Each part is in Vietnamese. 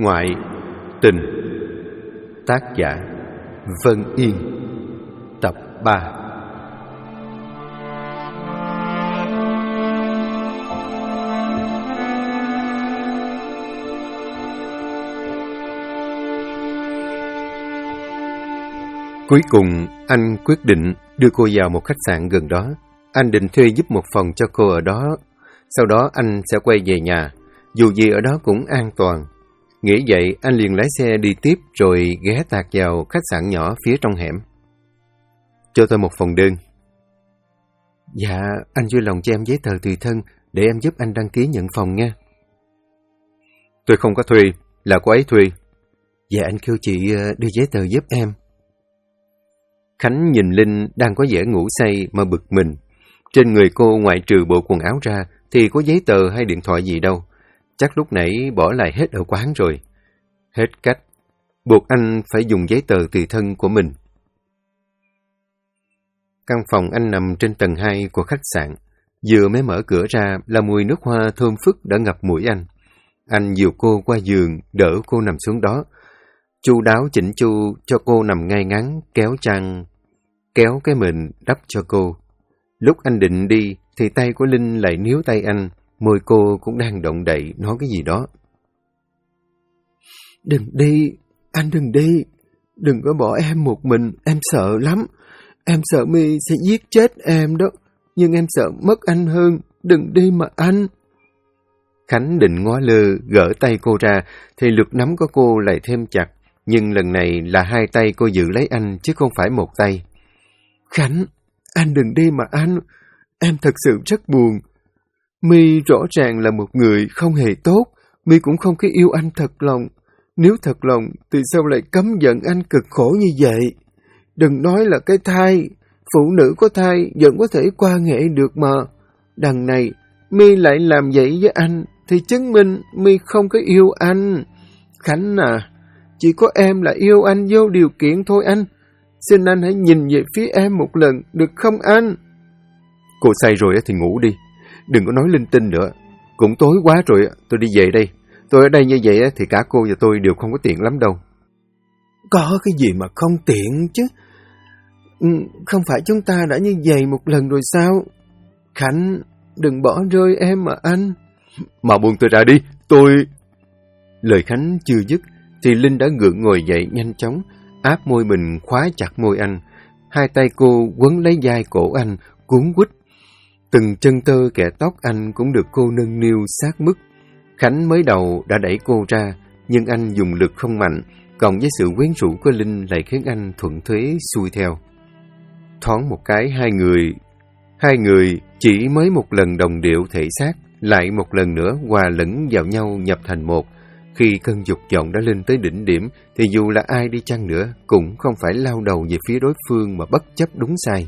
Ngoại tình. Tác giả Vân Yên. Tập 3. Cuối cùng, anh quyết định đưa cô vào một khách sạn gần đó. Anh định thuê giúp một phòng cho cô ở đó. Sau đó anh sẽ quay về nhà. Dù gì ở đó cũng an toàn. Nghĩ vậy, anh liền lái xe đi tiếp rồi ghé tạt vào khách sạn nhỏ phía trong hẻm. Cho tôi một phòng đơn. Dạ, anh vui lòng cho em giấy tờ tùy thân để em giúp anh đăng ký nhận phòng nha. Tôi không có thuê, là cô ấy thuê. Dạ, anh kêu chị đưa giấy tờ giúp em. Khánh nhìn Linh đang có vẻ ngủ say mà bực mình. Trên người cô ngoại trừ bộ quần áo ra thì có giấy tờ hay điện thoại gì đâu. Chắc lúc nãy bỏ lại hết ở quán rồi. Hết cách, buộc anh phải dùng giấy tờ tùy thân của mình. Căn phòng anh nằm trên tầng 2 của khách sạn. Vừa mới mở cửa ra là mùi nước hoa thơm phức đã ngập mũi anh. Anh dìu cô qua giường, đỡ cô nằm xuống đó. Chu đáo chỉnh chu cho cô nằm ngay ngắn, kéo chăn, kéo cái mền đắp cho cô. Lúc anh định đi thì tay của Linh lại níu tay anh. Môi cô cũng đang động đậy nói cái gì đó. Đừng đi, anh đừng đi. Đừng có bỏ em một mình, em sợ lắm. Em sợ My sẽ giết chết em đó. Nhưng em sợ mất anh hơn. Đừng đi mà anh. Khánh định ngó lơ, gỡ tay cô ra, thì lực nắm của cô lại thêm chặt. Nhưng lần này là hai tay cô giữ lấy anh, chứ không phải một tay. Khánh, anh đừng đi mà anh. Em thật sự rất buồn. My rõ ràng là một người không hề tốt. My cũng không có yêu anh thật lòng. Nếu thật lòng thì sao lại cấm giận anh cực khổ như vậy? Đừng nói là cái thai. Phụ nữ có thai vẫn có thể qua nghệ được mà. Đằng này My lại làm vậy với anh thì chứng minh My không có yêu anh. Khánh à, chỉ có em là yêu anh vô điều kiện thôi anh. Xin anh hãy nhìn về phía em một lần được không anh? Cô say rồi thì ngủ đi. Đừng có nói linh tinh nữa. Cũng tối quá rồi, tôi đi về đây. Tôi ở đây như vậy thì cả cô và tôi đều không có tiện lắm đâu. Có cái gì mà không tiện chứ? Không phải chúng ta đã như vậy một lần rồi sao? Khánh, đừng bỏ rơi em mà anh. Mà buông tôi ra đi, tôi... Lời Khánh chưa dứt thì Linh đã gượng ngồi dậy nhanh chóng, áp môi mình khóa chặt môi anh. Hai tay cô quấn lấy vai cổ anh, cuốn quýt. Từng chân tơ kẻ tóc anh cũng được cô nâng niu sát mức. Khánh mới đầu đã đẩy cô ra, nhưng anh dùng lực không mạnh, cộng với sự quyến rũ của Linh lại khiến anh thuận thế xuôi theo. Thoáng một cái hai người chỉ mới một lần đồng điệu thể xác, lại một lần nữa hòa lẫn vào nhau nhập thành một. Khi cơn dục vọng đã lên tới đỉnh điểm, thì dù là ai đi chăng nữa, cũng không phải lao đầu về phía đối phương mà bất chấp đúng sai.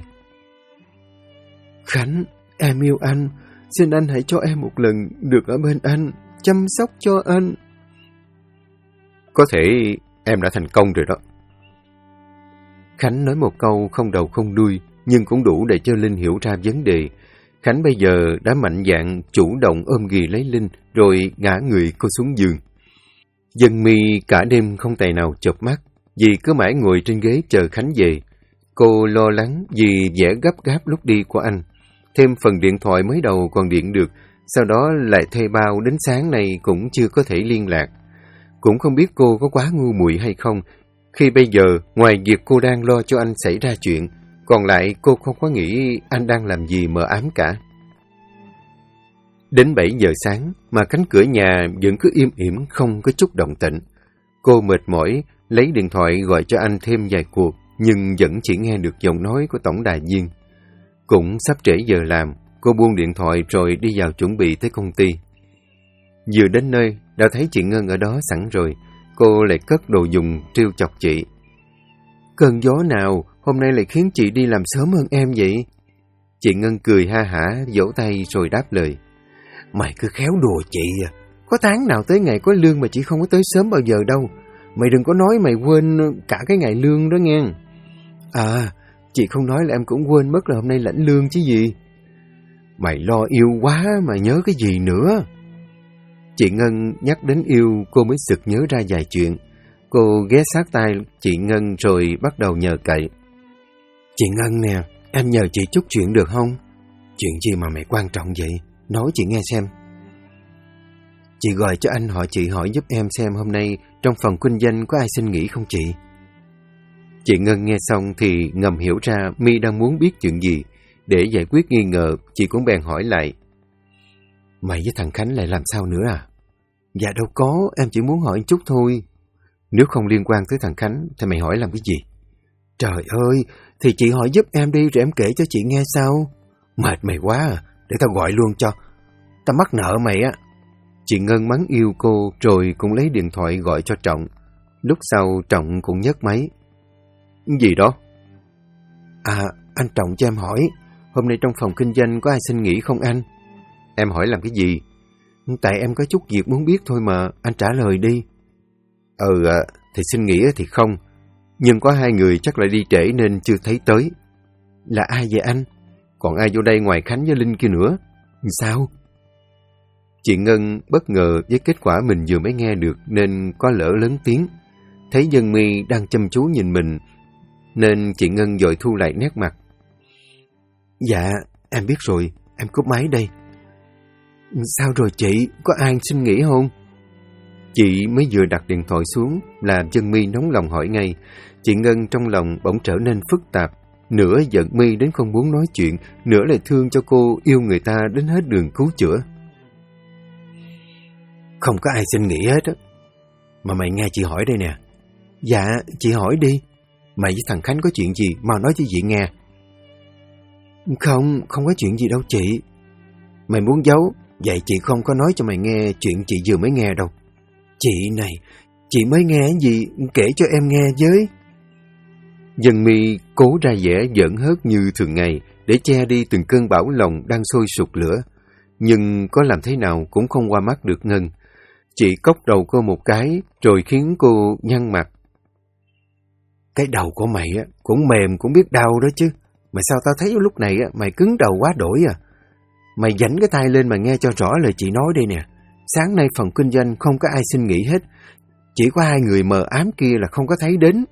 Khánh, em yêu anh. Xin anh hãy cho em một lần được ở bên anh, chăm sóc cho anh. Có thể em đã thành công rồi đó. Khánh nói một câu không đầu không đuôi, nhưng cũng đủ để cho Linh hiểu ra vấn đề. Khánh bây giờ đã mạnh dạn chủ động ôm ghì lấy Linh, rồi ngã người cô xuống giường. Dân My cả đêm không tài nào chợp mắt, vì cứ mãi ngồi trên ghế chờ Khánh về. Cô lo lắng vì vẻ gấp gáp lúc đi của anh. Thêm phần điện thoại mới đầu còn điện được, sau đó lại thuê bao đến sáng nay cũng chưa có thể liên lạc. Cũng không biết cô có quá ngu muội hay không, khi bây giờ ngoài việc cô đang lo cho anh xảy ra chuyện, còn lại cô không có nghĩ anh đang làm gì mờ ám cả. Đến 7 giờ sáng mà cánh cửa nhà vẫn cứ im ỉm không có chút động tĩnh. Cô mệt mỏi lấy điện thoại gọi cho anh thêm vài cuộc, nhưng vẫn chỉ nghe được giọng nói của tổng đài viên. Cũng sắp trễ giờ làm, cô buông điện thoại rồi đi vào chuẩn bị tới công ty. Vừa đến nơi, đã thấy chị Ngân ở đó sẵn rồi. Cô lại cất đồ dùng trêu chọc chị. Cơn gió nào hôm nay lại khiến chị đi làm sớm hơn em vậy? Chị Ngân cười ha hả, vỗ tay rồi đáp lời. Mày cứ khéo đùa chị à. Có tháng nào tới ngày có lương mà chị không có tới sớm bao giờ đâu. Mày đừng có nói mày quên cả cái ngày lương đó nghe. À, chị không nói là em cũng quên mất là hôm nay lãnh lương chứ gì. Mày lo yêu quá mà nhớ cái gì nữa. Chị Ngân nhắc đến yêu, cô mới sực nhớ ra vài chuyện. Cô ghé sát tai chị Ngân rồi bắt đầu nhờ cậy. Chị Ngân nè, em nhờ chị chút chuyện được không? Chuyện gì mà mày quan trọng vậy? Nói chị nghe xem. Chị gọi cho anh họ chị hỏi giúp em xem hôm nay trong phòng kinh doanh có ai xin nghỉ không chị? Chị Ngân nghe xong thì ngầm hiểu ra My đang muốn biết chuyện gì. Để giải quyết nghi ngờ, chị cũng bèn hỏi lại. Mày với thằng Khánh lại làm sao nữa à? Dạ đâu có, em chỉ muốn hỏi chút thôi. Nếu không liên quan tới thằng Khánh thì mày hỏi làm cái gì? Trời ơi, thì chị hỏi giúp em đi rồi em kể cho chị nghe sao? Mệt mày quá à, để tao gọi luôn cho. Tao mắc nợ mày á. Chị Ngân mắng yêu cô rồi cũng lấy điện thoại gọi cho Trọng. Lúc sau Trọng cũng nhấc máy. Gì đó? À, anh Trọng cho em hỏi, hôm nay trong phòng kinh doanh có ai xin nghỉ không anh? Em hỏi làm cái gì? Tại em có chút việc muốn biết thôi mà, anh trả lời đi. Thì xin nghỉ thì không, nhưng có 2 người chắc lại đi trễ nên chưa thấy tới. Là ai vậy anh? Còn ai vô đây ngoài Khánh với Linh kia nữa? Sao? Chị Ngân bất ngờ với kết quả mình vừa mới nghe được nên có lỡ lớn tiếng. Thấy Dân My đang chăm chú nhìn mình nên chị Ngân vội thu lại nét mặt. Dạ, em biết rồi, em cúp máy đây. Sao rồi chị, có ai xin nghỉ không? Chị mới vừa đặt điện thoại xuống, làm Dân My nóng lòng hỏi ngay. Chị Ngân trong lòng bỗng trở nên phức tạp, nửa giận My đến không muốn nói chuyện, nửa lại thương cho cô yêu người ta đến hết đường cứu chữa. Không có ai xin nghỉ hết á. Mà mày nghe chị hỏi đây nè. Dạ, chị hỏi đi. Mày với thằng Khánh có chuyện gì, mau nói cho chị nghe. Không có chuyện gì đâu chị. Mày muốn giấu, vậy chị không có nói cho mày nghe chuyện chị vừa mới nghe đâu. Chị này, chị mới nghe gì, kể cho em nghe với. Dân My cố ra vẻ giỡn hớt như thường ngày để che đi từng cơn bão lòng đang sôi sục lửa. Nhưng có làm thế nào cũng không qua mắt được Ngân. Chị cốc đầu cô một cái rồi khiến cô nhăn mặt. Cái đầu của mày á cũng mềm cũng biết đau đó chứ. Mà sao tao thấy lúc này á mày cứng đầu quá đổi à? Mày dảnh cái tai lên mà nghe cho rõ lời chị nói đây nè. Sáng nay phòng kinh doanh không có ai xin nghỉ hết. Chỉ có 2 người mờ ám kia là không có thấy đến.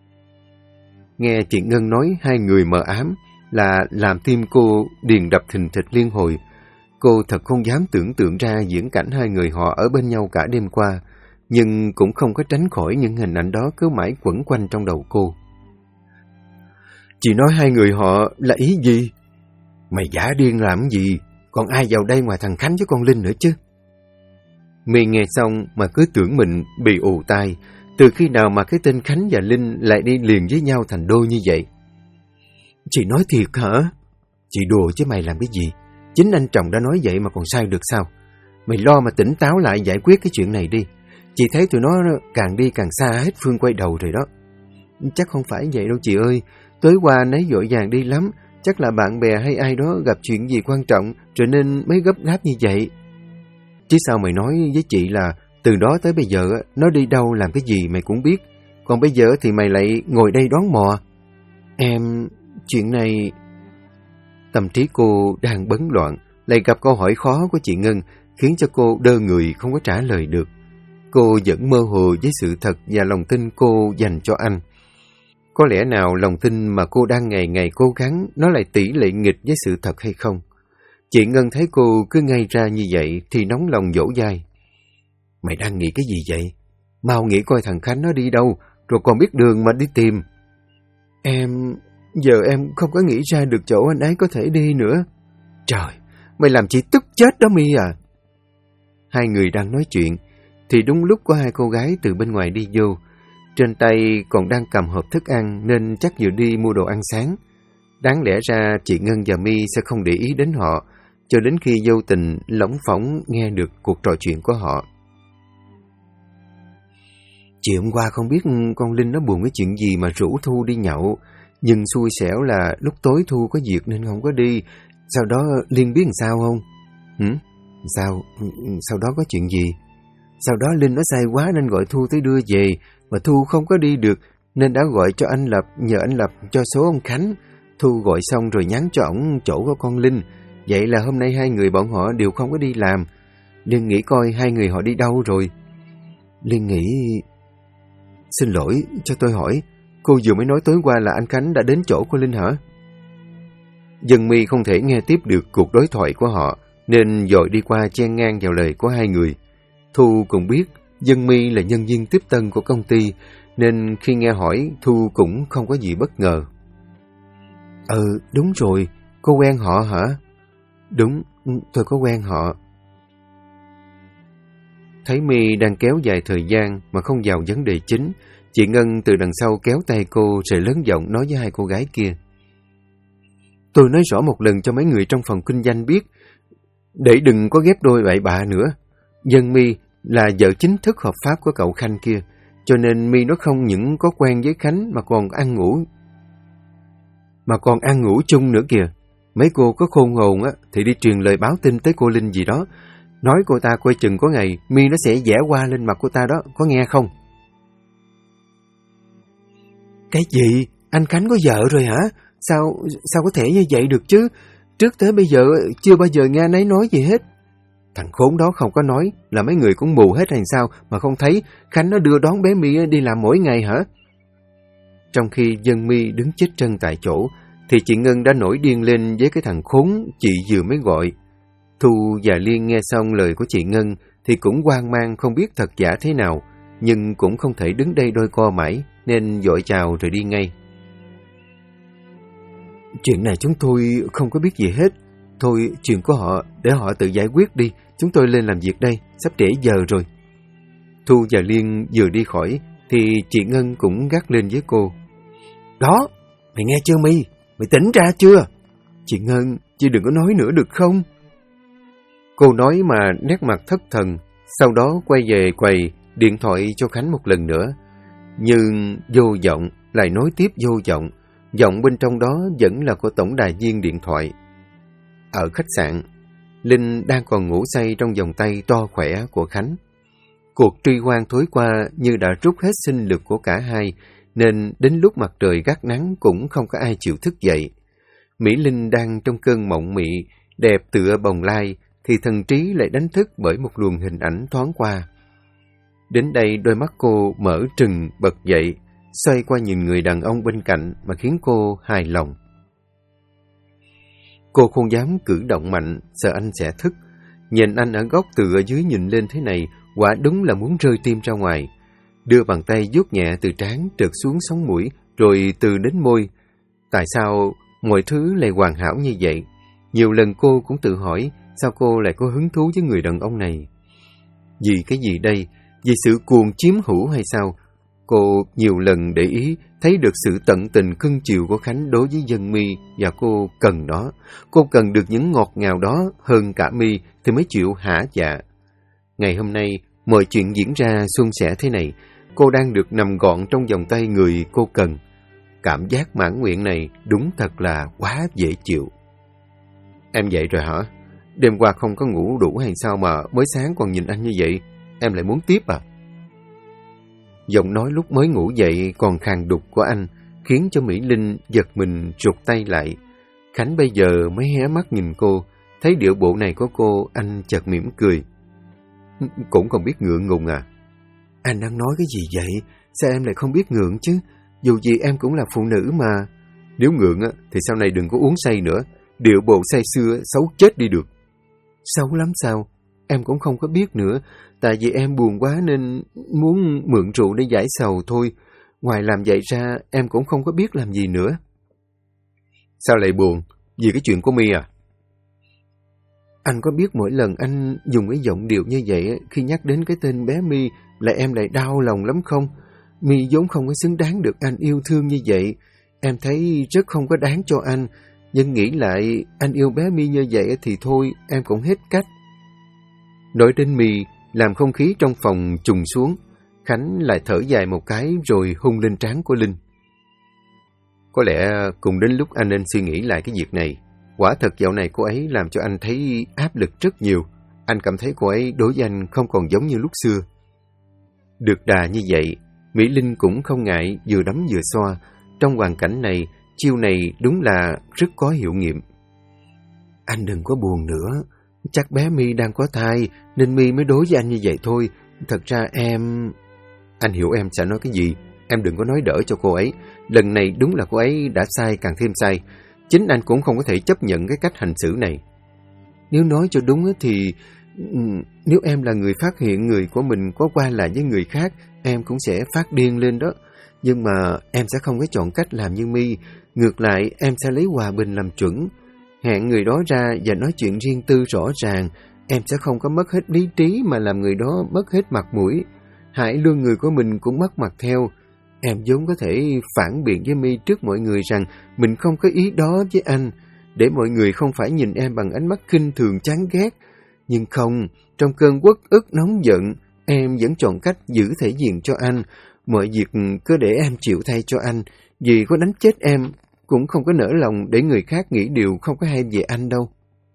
Nghe chị Ngân nói 2 người mờ ám là làm tim cô điền đập thình thịch liên hồi. Cô thật không dám tưởng tượng ra diễn cảnh 2 người họ ở bên nhau cả đêm qua, nhưng cũng không có tránh khỏi những hình ảnh đó cứ mãi quẩn quanh trong đầu cô. Chị nói 2 người họ là ý gì? Mày giả điên làm gì? Còn ai vào đây ngoài thằng Khánh với con Linh nữa chứ? My nghe xong mà cứ tưởng mình bị ù tai. Từ khi nào mà cái tên Khánh và Linh lại đi liền với nhau thành đôi như vậy? Chị nói thiệt hả? Chị đùa chứ mày làm cái gì? Chính anh chồng đã nói vậy mà còn sai được sao? Mày lo mà tỉnh táo lại giải quyết cái chuyện này đi. Chị thấy tụi nó càng đi càng xa hết phương quay đầu rồi đó. Chắc không phải vậy đâu chị ơi. Tối qua nấy vội vàng đi lắm. Chắc là bạn bè hay ai đó gặp chuyện gì quan trọng cho nên mới gấp gáp như vậy. Chứ sao mày nói với chị là từ đó tới bây giờ nó đi đâu làm cái gì mày cũng biết. Còn bây giờ thì mày lại ngồi đây đoán mò. Chuyện này... Tâm trí cô đang bấn loạn, lại gặp câu hỏi khó của chị Ngân, khiến cho cô đơ người không có trả lời được. Cô vẫn mơ hồ với sự thật và lòng tin cô dành cho anh. Có lẽ nào lòng tin mà cô đang ngày ngày cố gắng, nó lại tỷ lệ nghịch với sự thật hay không? Chị Ngân thấy cô cứ ngay ra như vậy thì nóng lòng dỗ dai. Mày đang nghĩ cái gì vậy? Mau nghĩ coi thằng Khánh nó đi đâu, rồi còn biết đường mà đi tìm. Giờ em không có nghĩ ra được chỗ anh ấy có thể đi nữa. Trời, mày làm chị tức chết đó My à. 2 người đang nói chuyện, thì đúng lúc có 2 cô gái từ bên ngoài đi vô. Trên tay còn đang cầm hộp thức ăn nên chắc vừa đi mua đồ ăn sáng. Đáng lẽ ra chị Ngân và My sẽ không để ý đến họ, cho đến khi vô tình lỏng phỏng nghe được cuộc trò chuyện của họ. Chị hôm qua không biết con Linh nó buồn cái chuyện gì mà rủ Thu đi nhậu. Nhưng xui xẻo là lúc tối Thu có việc nên không có đi. Sau đó Linh biết làm sao không? Sau đó có chuyện gì? Sau đó Linh nó say quá nên gọi Thu tới đưa về. Mà Thu không có đi được nên đã gọi cho anh Lập, nhờ anh Lập cho số ông Khánh. Thu gọi xong rồi nhắn cho ổng chỗ của con Linh. Vậy là hôm nay 2 người bọn họ đều không có đi làm. Liên nghĩ coi hai người họ đi đâu rồi. Liên nghĩ... Xin lỗi, cho tôi hỏi, cô vừa mới nói tối qua là anh Khánh đã đến chỗ của Linh hả? Dân My không thể nghe tiếp được cuộc đối thoại của họ, nên dội đi qua chen ngang vào lời của hai người. Thu cũng biết Dân My là nhân viên tiếp tân của công ty, nên khi nghe hỏi, Thu cũng không có gì bất ngờ. Đúng rồi, cô quen họ hả? Đúng, tôi có quen họ. Thấy My đang kéo dài thời gian mà không vào vấn đề chính, chị Ngân từ đằng sau kéo tay cô rồi lớn giọng nói với hai cô gái kia. Tôi nói rõ một lần cho mấy người trong phòng kinh doanh biết, để đừng có ghép đôi bậy bạ nữa. Dân My là vợ chính thức hợp pháp của cậu Khanh kia, cho nên My nó không những có quen với Khánh mà còn ăn ngủ chung nữa kìa. Mấy cô có khôn hồn á thì đi truyền lời báo tin tới cô Linh gì đó, nói cô ta coi chừng có ngày My nó sẽ vẽ qua lên mặt cô ta đó, có nghe không? Cái gì? Anh Khánh có vợ rồi hả? Sao có thể như vậy được chứ? Trước tới bây giờ chưa bao giờ nghe anh ấy nói gì hết. Thằng khốn đó không có nói là mấy người cũng mù hết hay sao mà không thấy Khánh nó đưa đón bé My đi làm mỗi ngày hả? Trong khi Dân My đứng chết chân tại chỗ, thì chị Ngân đã nổi điên lên với cái thằng khốn chị vừa mới gọi. Thu và Liên nghe xong lời của chị Ngân thì cũng hoang mang không biết thật giả thế nào, nhưng cũng không thể đứng đây đôi co mãi, nên vội chào rồi đi ngay. Chuyện này chúng tôi không có biết gì hết. Thôi, chuyện của họ để họ tự giải quyết đi, chúng tôi lên làm việc đây, sắp trễ giờ rồi. Thu và Liên vừa đi khỏi thì chị Ngân cũng gắt lên với cô. Đó, mày nghe chưa My? Mày tỉnh ra chưa? Chị Ngân, chị đừng có nói nữa được không? Cô nói mà nét mặt thất thần, sau đó quay về quầy, điện thoại cho Khánh một lần nữa. Nhưng vô vọng, lại nói tiếp vô vọng, giọng bên trong đó vẫn là của tổng đài viên điện thoại. Ở khách sạn, Linh đang còn ngủ say trong vòng tay to khỏe của Khánh. Cuộc truy hoan tối qua như đã rút hết sinh lực của cả hai, nên đến lúc mặt trời gắt nắng cũng không có ai chịu thức dậy. Mỹ Linh đang trong cơn mộng mị, đẹp tựa bồng lai, thì thần trí lại đánh thức bởi một luồng hình ảnh thoáng qua. Đến đây đôi mắt cô mở trừng bật dậy, xoay qua nhìn người đàn ông bên cạnh mà khiến cô hài lòng. Cô không dám cử động mạnh, sợ anh sẽ thức. Nhìn anh ở góc từ ở dưới nhìn lên thế này, quả đúng là muốn rơi tim ra ngoài. Đưa bàn tay vuốt nhẹ từ trán trượt xuống sống mũi, rồi từ đến môi. Tại sao mọi thứ lại hoàn hảo như vậy? Nhiều lần cô cũng tự hỏi, sao cô lại có hứng thú với người đàn ông này? Vì cái gì đây? Vì sự cuồng chiếm hữu hay sao? Cô nhiều lần để ý, thấy được sự tận tình cưng chiều của Khánh đối với Dân My, và cô cần đó. Cô cần được những ngọt ngào đó hơn cả My thì mới chịu hả dạ. Ngày hôm nay, mọi chuyện diễn ra suôn sẻ thế này. Cô đang được nằm gọn trong vòng tay người cô cần. Cảm giác mãn nguyện này đúng thật là quá dễ chịu. Em dậy rồi hả? Đêm qua không có ngủ đủ hay sao mà mới sáng còn nhìn anh như vậy? Em lại muốn tiếp à? Giọng nói lúc mới ngủ dậy còn khàn đục của anh khiến cho Mỹ Linh giật mình rụt tay lại. Khánh bây giờ mới hé mắt nhìn cô. Thấy điệu bộ này của cô, anh chợt mỉm cười. Cũng còn biết ngượng ngùng à? Anh đang nói cái gì vậy? Sao em lại không biết ngượng chứ? Dù gì em cũng là phụ nữ mà. Nếu ngượng á, thì sau này đừng có uống say nữa. Điệu bộ say xưa xấu chết đi được. Xấu lắm sao? Em cũng không có biết nữa. Tại vì em buồn quá nên muốn mượn rượu để giải sầu thôi. Ngoài làm vậy ra, em cũng không có biết làm gì nữa. Sao lại buồn? Vì cái chuyện của My à? Anh có biết mỗi lần anh dùng cái giọng điệu như vậy khi nhắc đến cái tên bé My là em lại đau lòng lắm không? My vốn không có xứng đáng được anh yêu thương như vậy. Em thấy rất không có đáng cho anh. Nhưng nghĩ lại anh yêu bé My như vậy thì thôi, em cũng hết cách. Nói đến My, làm không khí trong phòng trùng xuống. Khánh lại thở dài một cái rồi hung lên trán của Linh. Có lẽ cùng đến lúc anh nên suy nghĩ lại cái việc này. Quả thật dạo này cô ấy làm cho anh thấy áp lực rất nhiều. Anh cảm thấy cô ấy đối với anh không còn giống như lúc xưa. Được đà như vậy, Mỹ Linh cũng không ngại vừa đấm vừa xoa. Trong hoàn cảnh này, chiêu này đúng là rất có hiệu nghiệm. Anh đừng có buồn nữa. Chắc bé My đang có thai nên My mới đối với anh như vậy thôi. Thật ra em... Anh hiểu em sẽ nói cái gì. Em đừng có nói đỡ cho cô ấy. Lần này đúng là cô ấy đã sai càng thêm sai. Chính anh cũng không có thể chấp nhận cái cách hành xử này. Nếu nói cho đúng thì... Nếu em là người phát hiện người của mình có qua lại với người khác, em cũng sẽ phát điên lên đó. Nhưng mà em sẽ không có chọn cách làm như My. Ngược lại, em sẽ lấy hòa bình làm chuẩn. Hẹn người đó ra và nói chuyện riêng tư rõ ràng. Em sẽ không có mất hết lý trí mà làm người đó mất hết mặt mũi. Hãy luôn người của mình cũng mất mặt theo. Em vốn có thể phản biện với My trước mọi người rằng mình không có ý đó với anh, để mọi người không phải nhìn em bằng ánh mắt khinh thường chán ghét. Nhưng không, trong cơn uất ức nóng giận, em vẫn chọn cách giữ thể diện cho anh. Mọi việc cứ để em chịu thay cho anh, vì có đánh chết em, cũng không có nỡ lòng để người khác nghĩ điều không có hay về anh đâu.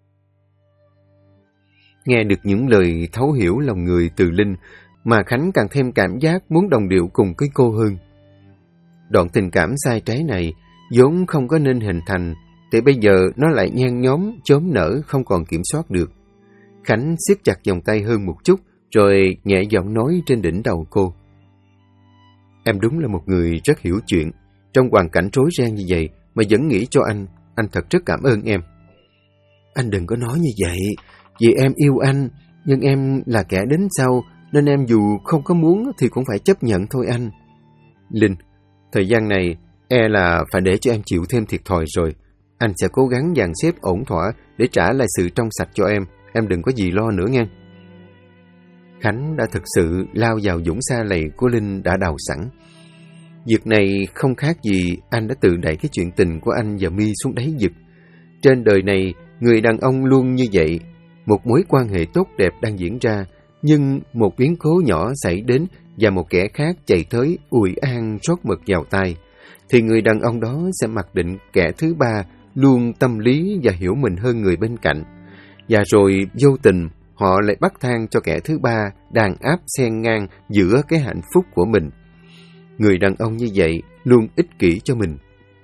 Nghe được những lời thấu hiểu lòng người từ Linh, mà Khánh càng thêm cảm giác muốn đồng điệu cùng với cô hơn. Đoạn tình cảm sai trái này vốn không có nên hình thành, thì bây giờ nó lại nhen nhóm, chớm nở không còn kiểm soát được. Khánh siết chặt vòng tay hơn một chút, rồi nhẹ giọng nói trên đỉnh đầu cô. Em đúng là một người rất hiểu chuyện. Trong hoàn cảnh rối ren như vậy mà vẫn nghĩ cho anh thật rất cảm ơn em. Anh đừng có nói như vậy, vì em yêu anh, nhưng em là kẻ đến sau, nên em dù không có muốn thì cũng phải chấp nhận thôi anh. Linh, thời gian này e là phải để cho em chịu thêm thiệt thòi rồi. Anh sẽ cố gắng dàn xếp ổn thỏa để trả lại sự trong sạch cho em đừng có gì lo nữa nghe. Khánh đã thực sự lao vào dũng sa lầy của Linh đã đào sẵn. Việc này không khác gì anh đã tự đẩy cái chuyện tình của anh và My xuống đáy vực. Trên đời này, người đàn ông luôn như vậy. Một mối quan hệ tốt đẹp đang diễn ra, nhưng một biến cố nhỏ xảy đến và một kẻ khác chạy tới ùi an rót mật vào tai, thì người đàn ông đó sẽ mặc định kẻ thứ ba luôn tâm lý và hiểu mình hơn người bên cạnh. Và rồi vô tình họ lại bắt thang cho kẻ thứ ba đàn áp xen ngang giữa cái hạnh phúc của mình. Người đàn ông như vậy luôn ích kỷ cho mình.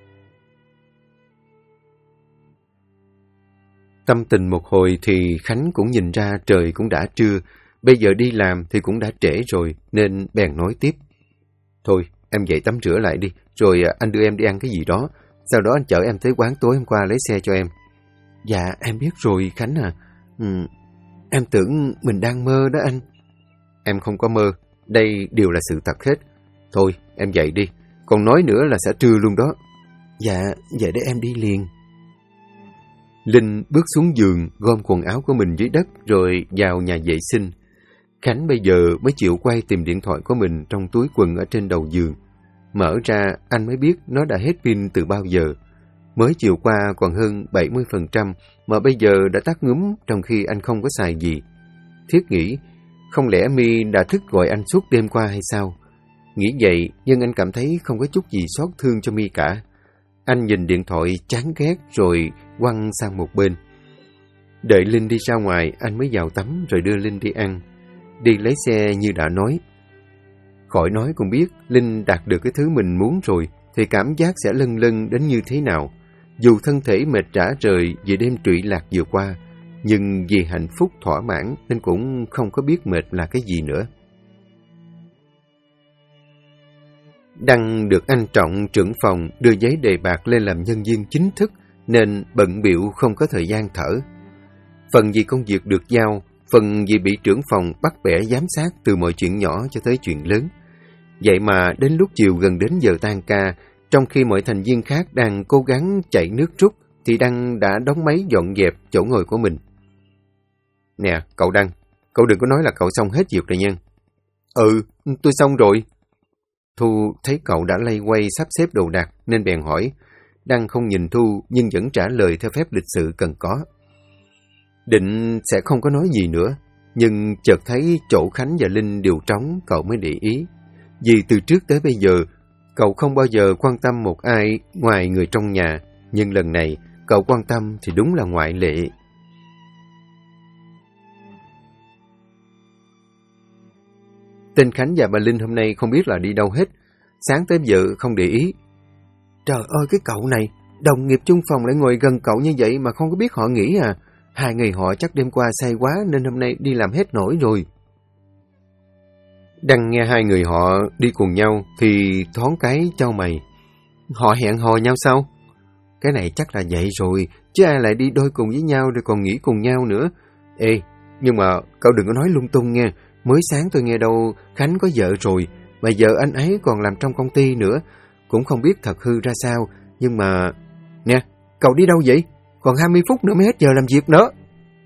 Tâm tình một hồi thì Khánh cũng nhìn ra trời cũng đã trưa, bây giờ đi làm thì cũng đã trễ rồi, nên bèn nói tiếp. Thôi, em dậy tắm rửa lại đi, rồi anh đưa em đi ăn cái gì đó, sau đó anh chở em tới quán tối hôm qua lấy xe cho em. Dạ, em biết rồi Khánh à. Em tưởng mình đang mơ đó anh. Em không có mơ, đây đều là sự thật hết. Thôi, em dậy đi, còn nói nữa là sẽ trưa luôn đó. Dạ, vậy để em đi liền. Linh bước xuống giường, gom quần áo của mình dưới đất rồi vào nhà vệ sinh. Khánh bây giờ mới chịu quay tìm điện thoại của mình trong túi quần ở trên đầu giường. Mở ra, anh mới biết nó đã hết pin từ bao giờ. Mới chiều qua còn hơn 70%, mà bây giờ đã tắt ngúm trong khi anh không có xài gì. Thiết nghĩ, không lẽ My đã thức gọi anh suốt đêm qua hay sao? Nghĩ vậy, nhưng anh cảm thấy không có chút gì xót thương cho My cả. Anh nhìn điện thoại chán ghét rồi quăng sang một bên. Đợi Linh đi ra ngoài, anh mới vào tắm rồi đưa Linh đi ăn. Đi lấy xe như đã nói. Khỏi nói cũng biết, Linh đạt được cái thứ mình muốn rồi, thì cảm giác sẽ lân lân đến như thế nào. Dù thân thể mệt rã rời vì đêm trụy lạc vừa qua, nhưng vì hạnh phúc thỏa mãn nên cũng không có biết mệt là cái gì nữa. Đăng được anh Trọng trưởng phòng đưa giấy đề bạt lên làm nhân viên chính thức nên bận bịu không có thời gian thở. Phần vì công việc được giao, phần vì bị trưởng phòng bắt bẻ giám sát từ mọi chuyện nhỏ cho tới chuyện lớn. Vậy mà đến lúc chiều gần đến giờ tan ca, trong khi mọi thành viên khác đang cố gắng chạy nước rút, thì Đăng đã đóng máy dọn dẹp chỗ ngồi của mình. Nè, cậu Đăng, cậu đừng có nói là cậu xong hết việc rồi nha. Ừ, tôi xong rồi. Thu thấy cậu đã lay quay sắp xếp đồ đạc nên bèn hỏi. Đăng không nhìn Thu nhưng vẫn trả lời theo phép lịch sự cần có. Định sẽ không có nói gì nữa, nhưng chợt thấy chỗ Khánh và Linh đều trống, cậu mới để ý. Vì từ trước tới bây giờ, cậu không bao giờ quan tâm một ai ngoài người trong nhà, nhưng lần này cậu quan tâm thì đúng là ngoại lệ. Tên Khánh và bà Linh hôm nay không biết là đi đâu hết, sáng tới giờ không để ý. Trời ơi cái cậu này, đồng nghiệp chung phòng lại ngồi gần cậu như vậy mà không có biết họ nghĩ à? Hai người họ chắc đêm qua say quá nên hôm nay đi làm hết nổi rồi. Đăng nghe hai người họ đi cùng nhau thì thoáng cái chau mày. Họ hẹn hò nhau sao? Cái này chắc là vậy rồi, chứ ai lại đi đôi cùng với nhau rồi còn nghỉ cùng nhau nữa. Ê, nhưng mà cậu đừng có nói lung tung nha. Mới sáng tôi nghe đâu Khánh có vợ rồi, mà vợ anh ấy còn làm trong công ty nữa. Cũng không biết thật hư ra sao, nhưng mà... Nè, cậu đi đâu vậy? Còn 20 phút nữa mới hết giờ làm việc nữa.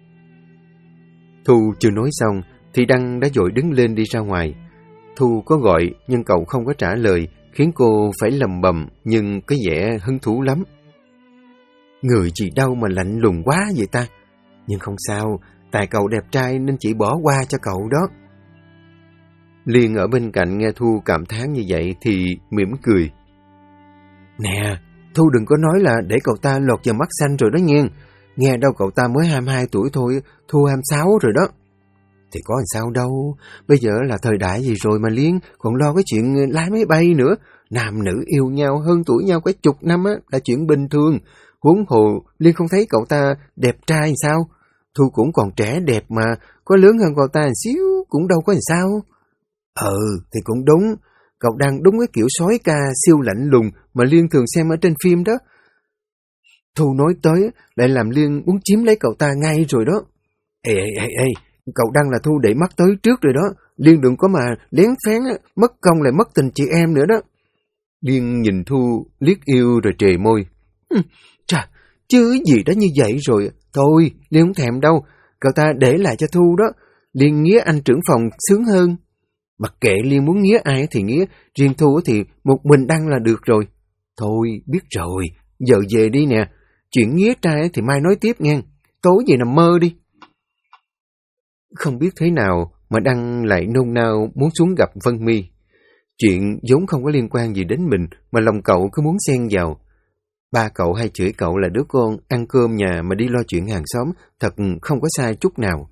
Thu chưa nói xong thì Đăng đã vội đứng lên đi ra ngoài. Thu có gọi nhưng cậu không có trả lời, khiến cô phải lầm bầm nhưng có vẻ hứng thú lắm. Người gì đâu mà lạnh lùng quá vậy ta? Nhưng không sao, tại cậu đẹp trai nên chỉ bỏ qua cho cậu đó. Liên ở bên cạnh nghe Thu cảm thán như vậy thì mỉm cười. Nè, Thu đừng có nói là để cậu ta lọt vào mắt xanh rồi đó nghe. Nghe đâu cậu ta mới 22 tuổi thôi, Thu 26 rồi đó. Thì có làm sao đâu, bây giờ là thời đại gì rồi mà Liên còn lo cái chuyện lái máy bay nữa. Nam nữ yêu nhau hơn tuổi nhau cái chục năm á là chuyện bình thường. Huống hồ Liên không thấy cậu ta đẹp trai sao? Thu cũng còn trẻ đẹp mà, có lớn hơn cậu ta một xíu cũng đâu có làm sao. Thì cũng đúng, cậu đang đúng cái kiểu sói ca siêu lạnh lùng mà Liên thường xem ở trên phim đó. Thu nói tới lại làm Liên muốn chiếm lấy cậu ta ngay rồi đó. Ê, cậu Đăng là Thu để mắt tới trước rồi đó. Liên đừng có mà lén phén, mất công lại mất tình chị em nữa đó. Liên nhìn Thu liếc yêu rồi trề môi. Chà, chứ gì đã như vậy rồi. Thôi, Liên không thèm đâu. Cậu ta để lại cho Thu đó. Liên nghía anh trưởng phòng sướng hơn. Mặc kệ Liên muốn nghía ai thì nghía, riêng Thu thì một mình Đăng là được rồi. Thôi, biết rồi, giờ về đi nè. Chuyện nghía trai thì mai nói tiếp nghe. Tối về nằm mơ đi. Không biết thế nào mà Đăng lại nôn nao muốn xuống gặp Vân My. Chuyện vốn không có liên quan gì đến mình mà lòng cậu cứ muốn xen vào. Ba cậu hay chửi cậu là đứa con ăn cơm nhà mà đi lo chuyện hàng xóm, thật không có sai chút nào.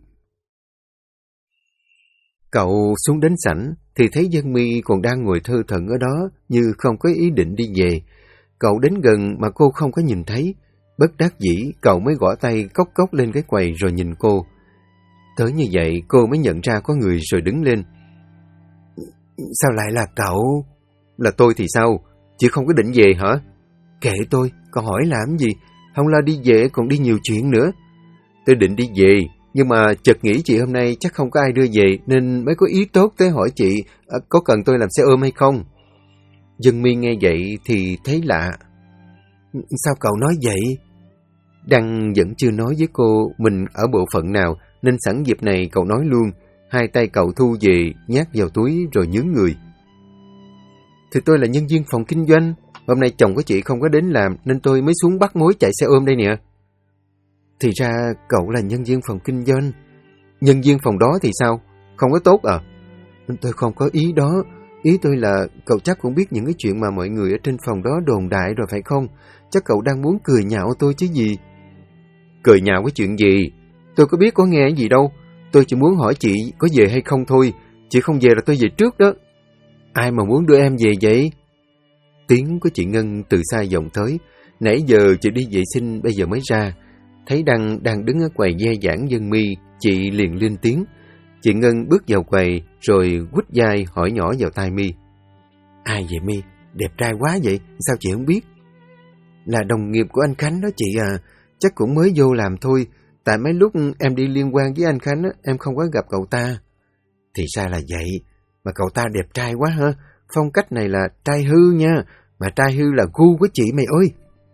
Cậu xuống đến sảnh thì thấy Vân My còn đang ngồi thơ thẩn ở đó như không có ý định đi về. Cậu đến gần mà cô không có nhìn thấy. Bất đắc dĩ cậu mới gõ tay cốc cốc lên cái quầy rồi nhìn cô. Tới như vậy cô mới nhận ra có người rồi đứng lên. Sao lại là cậu? Là tôi thì sao? Chị không có định về hả? Kệ tôi, còn hỏi làm gì? Không lo đi về còn đi nhiều chuyện nữa. Tôi định đi về, nhưng mà chợt nghĩ chị hôm nay chắc không có ai đưa về nên mới có ý tốt tới hỏi chị có cần tôi làm xe ôm hay không. Vân My nghe vậy thì thấy lạ. Sao cậu nói vậy? Đăng vẫn chưa nói với cô mình ở bộ phận nào nên sẵn dịp này cậu nói luôn. Hai tay cậu thu về, nhát vào túi rồi nhướng người. Thì tôi là nhân viên phòng kinh doanh. Hôm nay chồng của chị không có đến làm nên tôi mới xuống bắt mối chạy xe ôm đây nè. Thì ra cậu là nhân viên phòng kinh doanh. Nhân viên phòng đó thì sao? Không có tốt à? Tôi không có ý đó. Ý tôi là cậu chắc cũng biết những cái chuyện mà mọi người ở trên phòng đó đồn đại rồi phải không? Chắc cậu đang muốn cười nhạo tôi chứ gì. Cười nhạo cái chuyện gì? Tôi có biết có nghe gì đâu. Tôi chỉ muốn hỏi chị có về hay không thôi. Chị không về là tôi về trước đó. Ai mà muốn đưa em về vậy? Tiếng của chị Ngân từ xa vọng tới. Nãy giờ chị đi vệ sinh bây giờ mới ra. Thấy Đăng đang đứng ở quầy ve giảng Vân My, chị liền lên tiếng. Chị Ngân bước vào quầy rồi quýt vai hỏi nhỏ vào tai My. Ai vậy My? Đẹp trai quá vậy? Sao chị không biết? Là đồng nghiệp của anh Khánh đó chị à. Chắc cũng mới vô làm thôi. Tại mấy lúc em đi liên quan với anh Khánh em không có gặp cậu ta. Thì ra là vậy. Mà cậu ta đẹp trai quá ha. Phong cách này là trai hư nha. Mà trai hư là gu của chị mày ơi.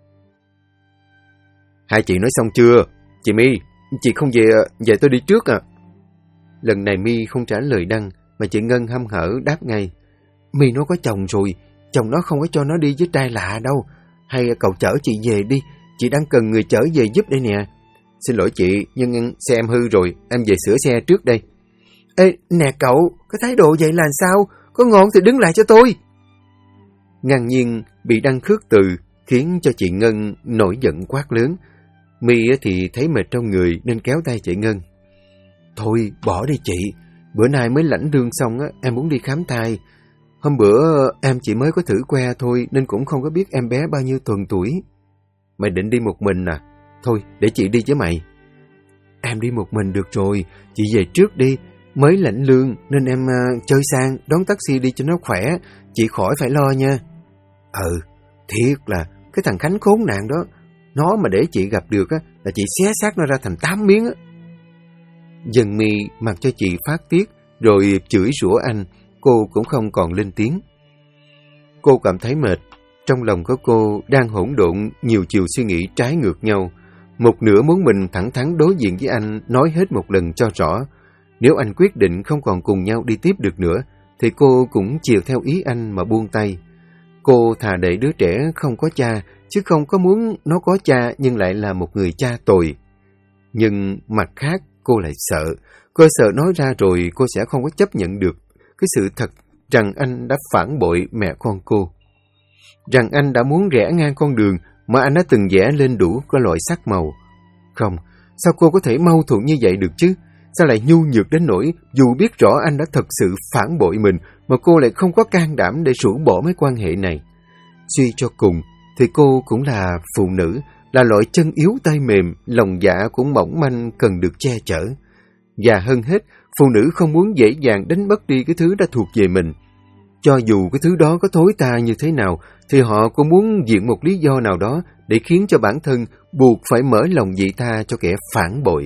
Hai chị nói xong chưa? Chị My, chị không về, vậy tôi đi trước à. Lần này My không trả lời Đăng, mà chị Ngân hăm hở đáp ngay. My nó có chồng rồi, chồng nó không có cho nó đi với trai lạ đâu. Hay cậu chở chị về đi, chị đang cần người chở về giúp đây nè. Xin lỗi chị, nhưng xe em hư rồi, em về sửa xe trước đây. Ê, nè cậu, cái thái độ vậy là sao? Có ngon thì đứng lại cho tôi. Ngang nhiên bị Đăng khước từ, khiến cho chị Ngân nổi giận quát lớn. My thì thấy mệt trong người nên kéo tay chị Ngân. Thôi, bỏ đi chị. Bữa nay mới lãnh lương xong em muốn đi khám thai. Hôm bữa em chỉ mới có thử que thôi nên cũng không có biết em bé bao nhiêu tuần tuổi. Mày định đi một mình à? Thôi, để chị đi với mày. Em đi một mình được rồi, chị về trước đi. Mới lãnh lương nên em chơi sang, đón taxi đi cho nó khỏe, chị khỏi phải lo nha. Thiệt là cái thằng Khánh khốn nạn đó, nó mà để chị gặp được á, là chị xé xác nó ra thành 8 miếng á. Dân Mi mặc cho chị phát tiết, rồi chửi rủa anh, cô cũng không còn lên tiếng. Cô cảm thấy mệt, trong lòng của cô đang hỗn độn nhiều chiều suy nghĩ trái ngược nhau. Một nửa muốn mình thẳng thắn đối diện với anh, nói hết một lần cho rõ. Nếu anh quyết định không còn cùng nhau đi tiếp được nữa, thì cô cũng chiều theo ý anh mà buông tay. Cô thà để đứa trẻ không có cha, chứ không có muốn nó có cha nhưng lại là một người cha tồi. Nhưng mặt khác, cô lại sợ. Cô sợ nói ra rồi cô sẽ không có chấp nhận được cái sự thật rằng anh đã phản bội mẹ con cô. Rằng anh đã muốn rẽ ngang con đường mà anh đã từng vẽ lên đủ các loại sắc màu. Không, sao cô có thể mâu thuẫn như vậy được chứ? Sao lại nhu nhược đến nỗi dù biết rõ anh đã thật sự phản bội mình mà cô lại không có can đảm để rũ bỏ mối quan hệ này? Suy cho cùng thì cô cũng là phụ nữ, là loại chân yếu tay mềm, lòng dạ cũng mỏng manh cần được che chở. Và hơn hết, phụ nữ không muốn dễ dàng đánh mất đi cái thứ đã thuộc về mình. Cho dù cái thứ đó có thối tha như thế nào, thì họ cũng muốn viện một lý do nào đó để khiến cho bản thân buộc phải mở lòng vị tha cho kẻ phản bội.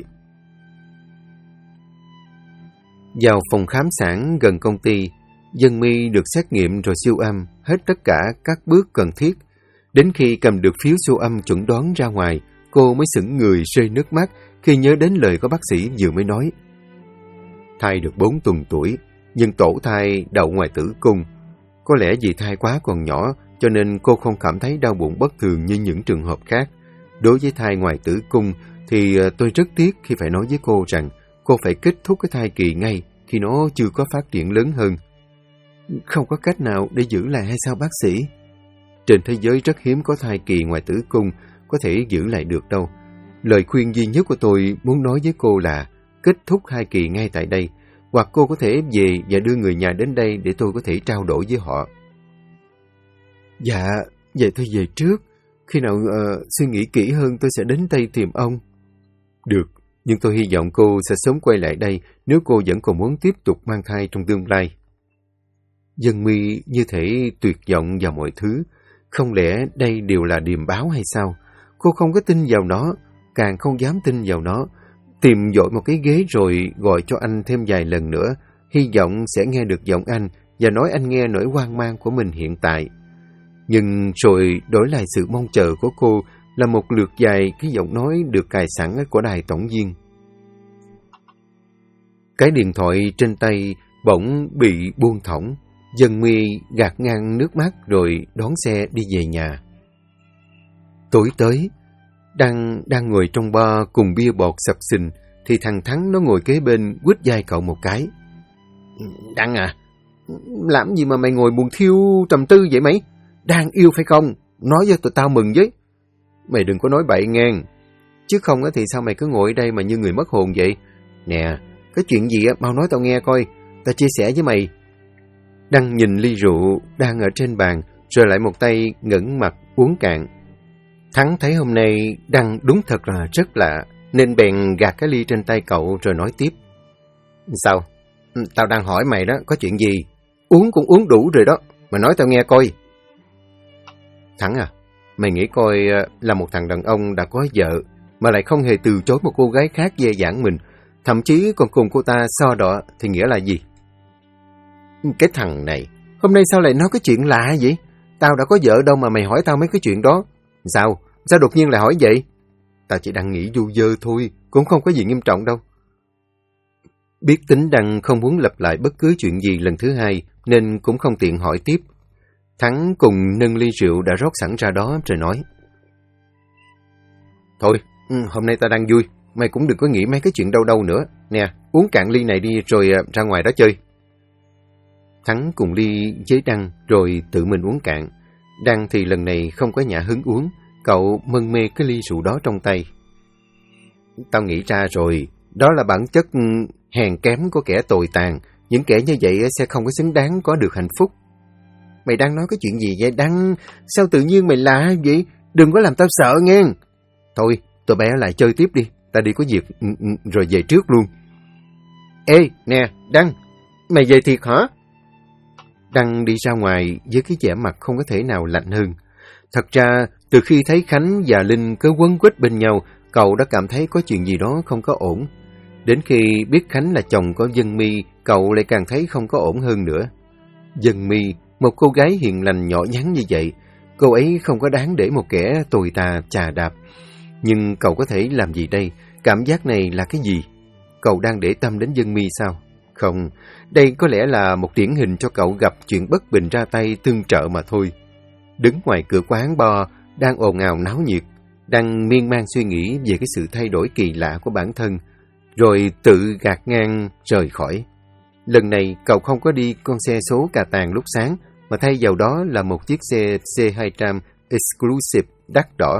Vào phòng khám sản gần công ty, Dân Mi được xét nghiệm rồi siêu âm hết tất cả các bước cần thiết. Đến khi cầm được phiếu siêu âm chuẩn đoán ra ngoài, cô mới sững người rơi nước mắt khi nhớ đến lời của bác sĩ vừa mới nói. Thai được 4 tuần tuổi, nhưng tổ thai đậu ngoài tử cung. Có lẽ vì thai quá còn nhỏ, cho nên cô không cảm thấy đau bụng bất thường như những trường hợp khác. Đối với thai ngoài tử cung, thì tôi rất tiếc khi phải nói với cô rằng cô phải kết thúc cái thai kỳ ngay khi nó chưa có phát triển lớn hơn. Không có cách nào để giữ lại hay sao bác sĩ? Trên thế giới rất hiếm có thai kỳ ngoài tử cung có thể giữ lại được đâu. Lời khuyên duy nhất của tôi muốn nói với cô là kết thúc thai kỳ ngay tại đây, hoặc cô có thể về và đưa người nhà đến đây để tôi có thể trao đổi với họ. Dạ, vậy tôi về trước. Khi nào suy nghĩ kỹ hơn tôi sẽ đến đây tìm ông. Được, nhưng tôi hy vọng cô sẽ sớm quay lại đây nếu cô vẫn còn muốn tiếp tục mang thai trong tương lai. Dân Mi như thể tuyệt vọng vào mọi thứ. Không lẽ đây đều là điềm báo hay sao? Cô không có tin vào nó, càng không dám tin vào nó. Tìm dội một cái ghế rồi gọi cho anh thêm vài lần nữa, hy vọng sẽ nghe được giọng anh và nói anh nghe nỗi hoang mang của mình hiện tại. Nhưng rồi đổi lại sự mong chờ của cô là một lượt dài cái giọng nói được cài sẵn của đài tổng viên. Cái điện thoại trên tay bỗng bị buông thõng. Dân Mi gạt ngang nước mắt rồi đón xe đi về nhà. Tối tới, đang ngồi trong bar cùng bia bọt sập sình, thì thằng Thắng nó ngồi kế bên quýt vai cậu một cái. Đăng à, làm gì mà mày ngồi buồn thiêu trầm tư vậy mày? Đang yêu phải không? Nói cho tụi tao mừng với. Mày đừng có nói bậy ngang. Chứ không thì sao mày cứ ngồi ở đây mà như người mất hồn vậy? Nè, cái chuyện gì mau nói tao nghe coi, tao chia sẻ với mày. Đăng nhìn ly rượu đang ở trên bàn, rồi lại một tay ngẩng mặt uống cạn. Thắng thấy hôm nay Đăng đúng thật là rất lạ, nên bèn gạt cái ly trên tay cậu rồi nói tiếp. Sao? Tao đang hỏi mày đó, có chuyện gì? Uống cũng uống đủ rồi đó, mà nói tao nghe coi. Thắng à, mày nghĩ coi là một thằng đàn ông đã có vợ, mà lại không hề từ chối một cô gái khác dè dẳng mình, thậm chí còn cùng cô ta so đọ thì nghĩa là gì? Cái thằng này, hôm nay sao lại nói cái chuyện lạ vậy? Tao đã có vợ đâu mà mày hỏi tao mấy cái chuyện đó. Sao? Sao đột nhiên lại hỏi vậy? Tao chỉ đang nghĩ vu vơ thôi, cũng không có gì nghiêm trọng đâu. Biết tính Đăng không muốn lặp lại bất cứ chuyện gì lần thứ hai, nên cũng không tiện hỏi tiếp. Thắng cùng nâng ly rượu đã rót sẵn ra đó rồi nói. Thôi, hôm nay tao đang vui, mày cũng đừng có nghĩ mấy cái chuyện đâu đâu nữa. Nè, uống cạn ly này đi rồi ra ngoài đó chơi. Thắng cùng ly với Đăng rồi tự mình uống cạn. Đăng thì lần này không có nhã hứng uống, cậu mân mê cái ly rượu đó trong tay. Tao nghĩ ra rồi, đó là bản chất hèn kém của kẻ tồi tàn. Những kẻ như vậy sẽ không có xứng đáng có được hạnh phúc. Mày đang nói cái chuyện gì vậy Đăng? Sao tự nhiên mày lạ vậy? Đừng có làm tao sợ nghe. Thôi, tụi bé lại chơi tiếp đi, ta đi có việc, rồi về trước luôn. Ê, nè, Đăng, mày về thiệt hả? Đăng đi ra ngoài với cái vẻ mặt không có thể nào lạnh hơn. Thật ra, từ khi thấy Khánh và Linh cứ quấn quýt bên nhau, cậu đã cảm thấy có chuyện gì đó không có ổn. Đến khi biết Khánh là chồng của Dân My, cậu lại càng thấy không có ổn hơn nữa. Dân My, một cô gái hiền lành nhỏ nhắn như vậy, cô ấy không có đáng để một kẻ tồi tà chà đạp. Nhưng cậu có thể làm gì đây? Cảm giác này là cái gì? Cậu đang để tâm đến Dân My sao? Không, đây có lẽ là một điển hình cho cậu gặp chuyện bất bình ra tay tương trợ mà thôi. Đứng ngoài cửa quán bar, đang ồn ào náo nhiệt, đang miên man suy nghĩ về cái sự thay đổi kỳ lạ của bản thân, rồi tự gạt ngang rời khỏi. Lần này cậu không có đi con xe số cà tàng lúc sáng, mà thay vào đó là một chiếc xe C200 Exclusive đắt đỏ.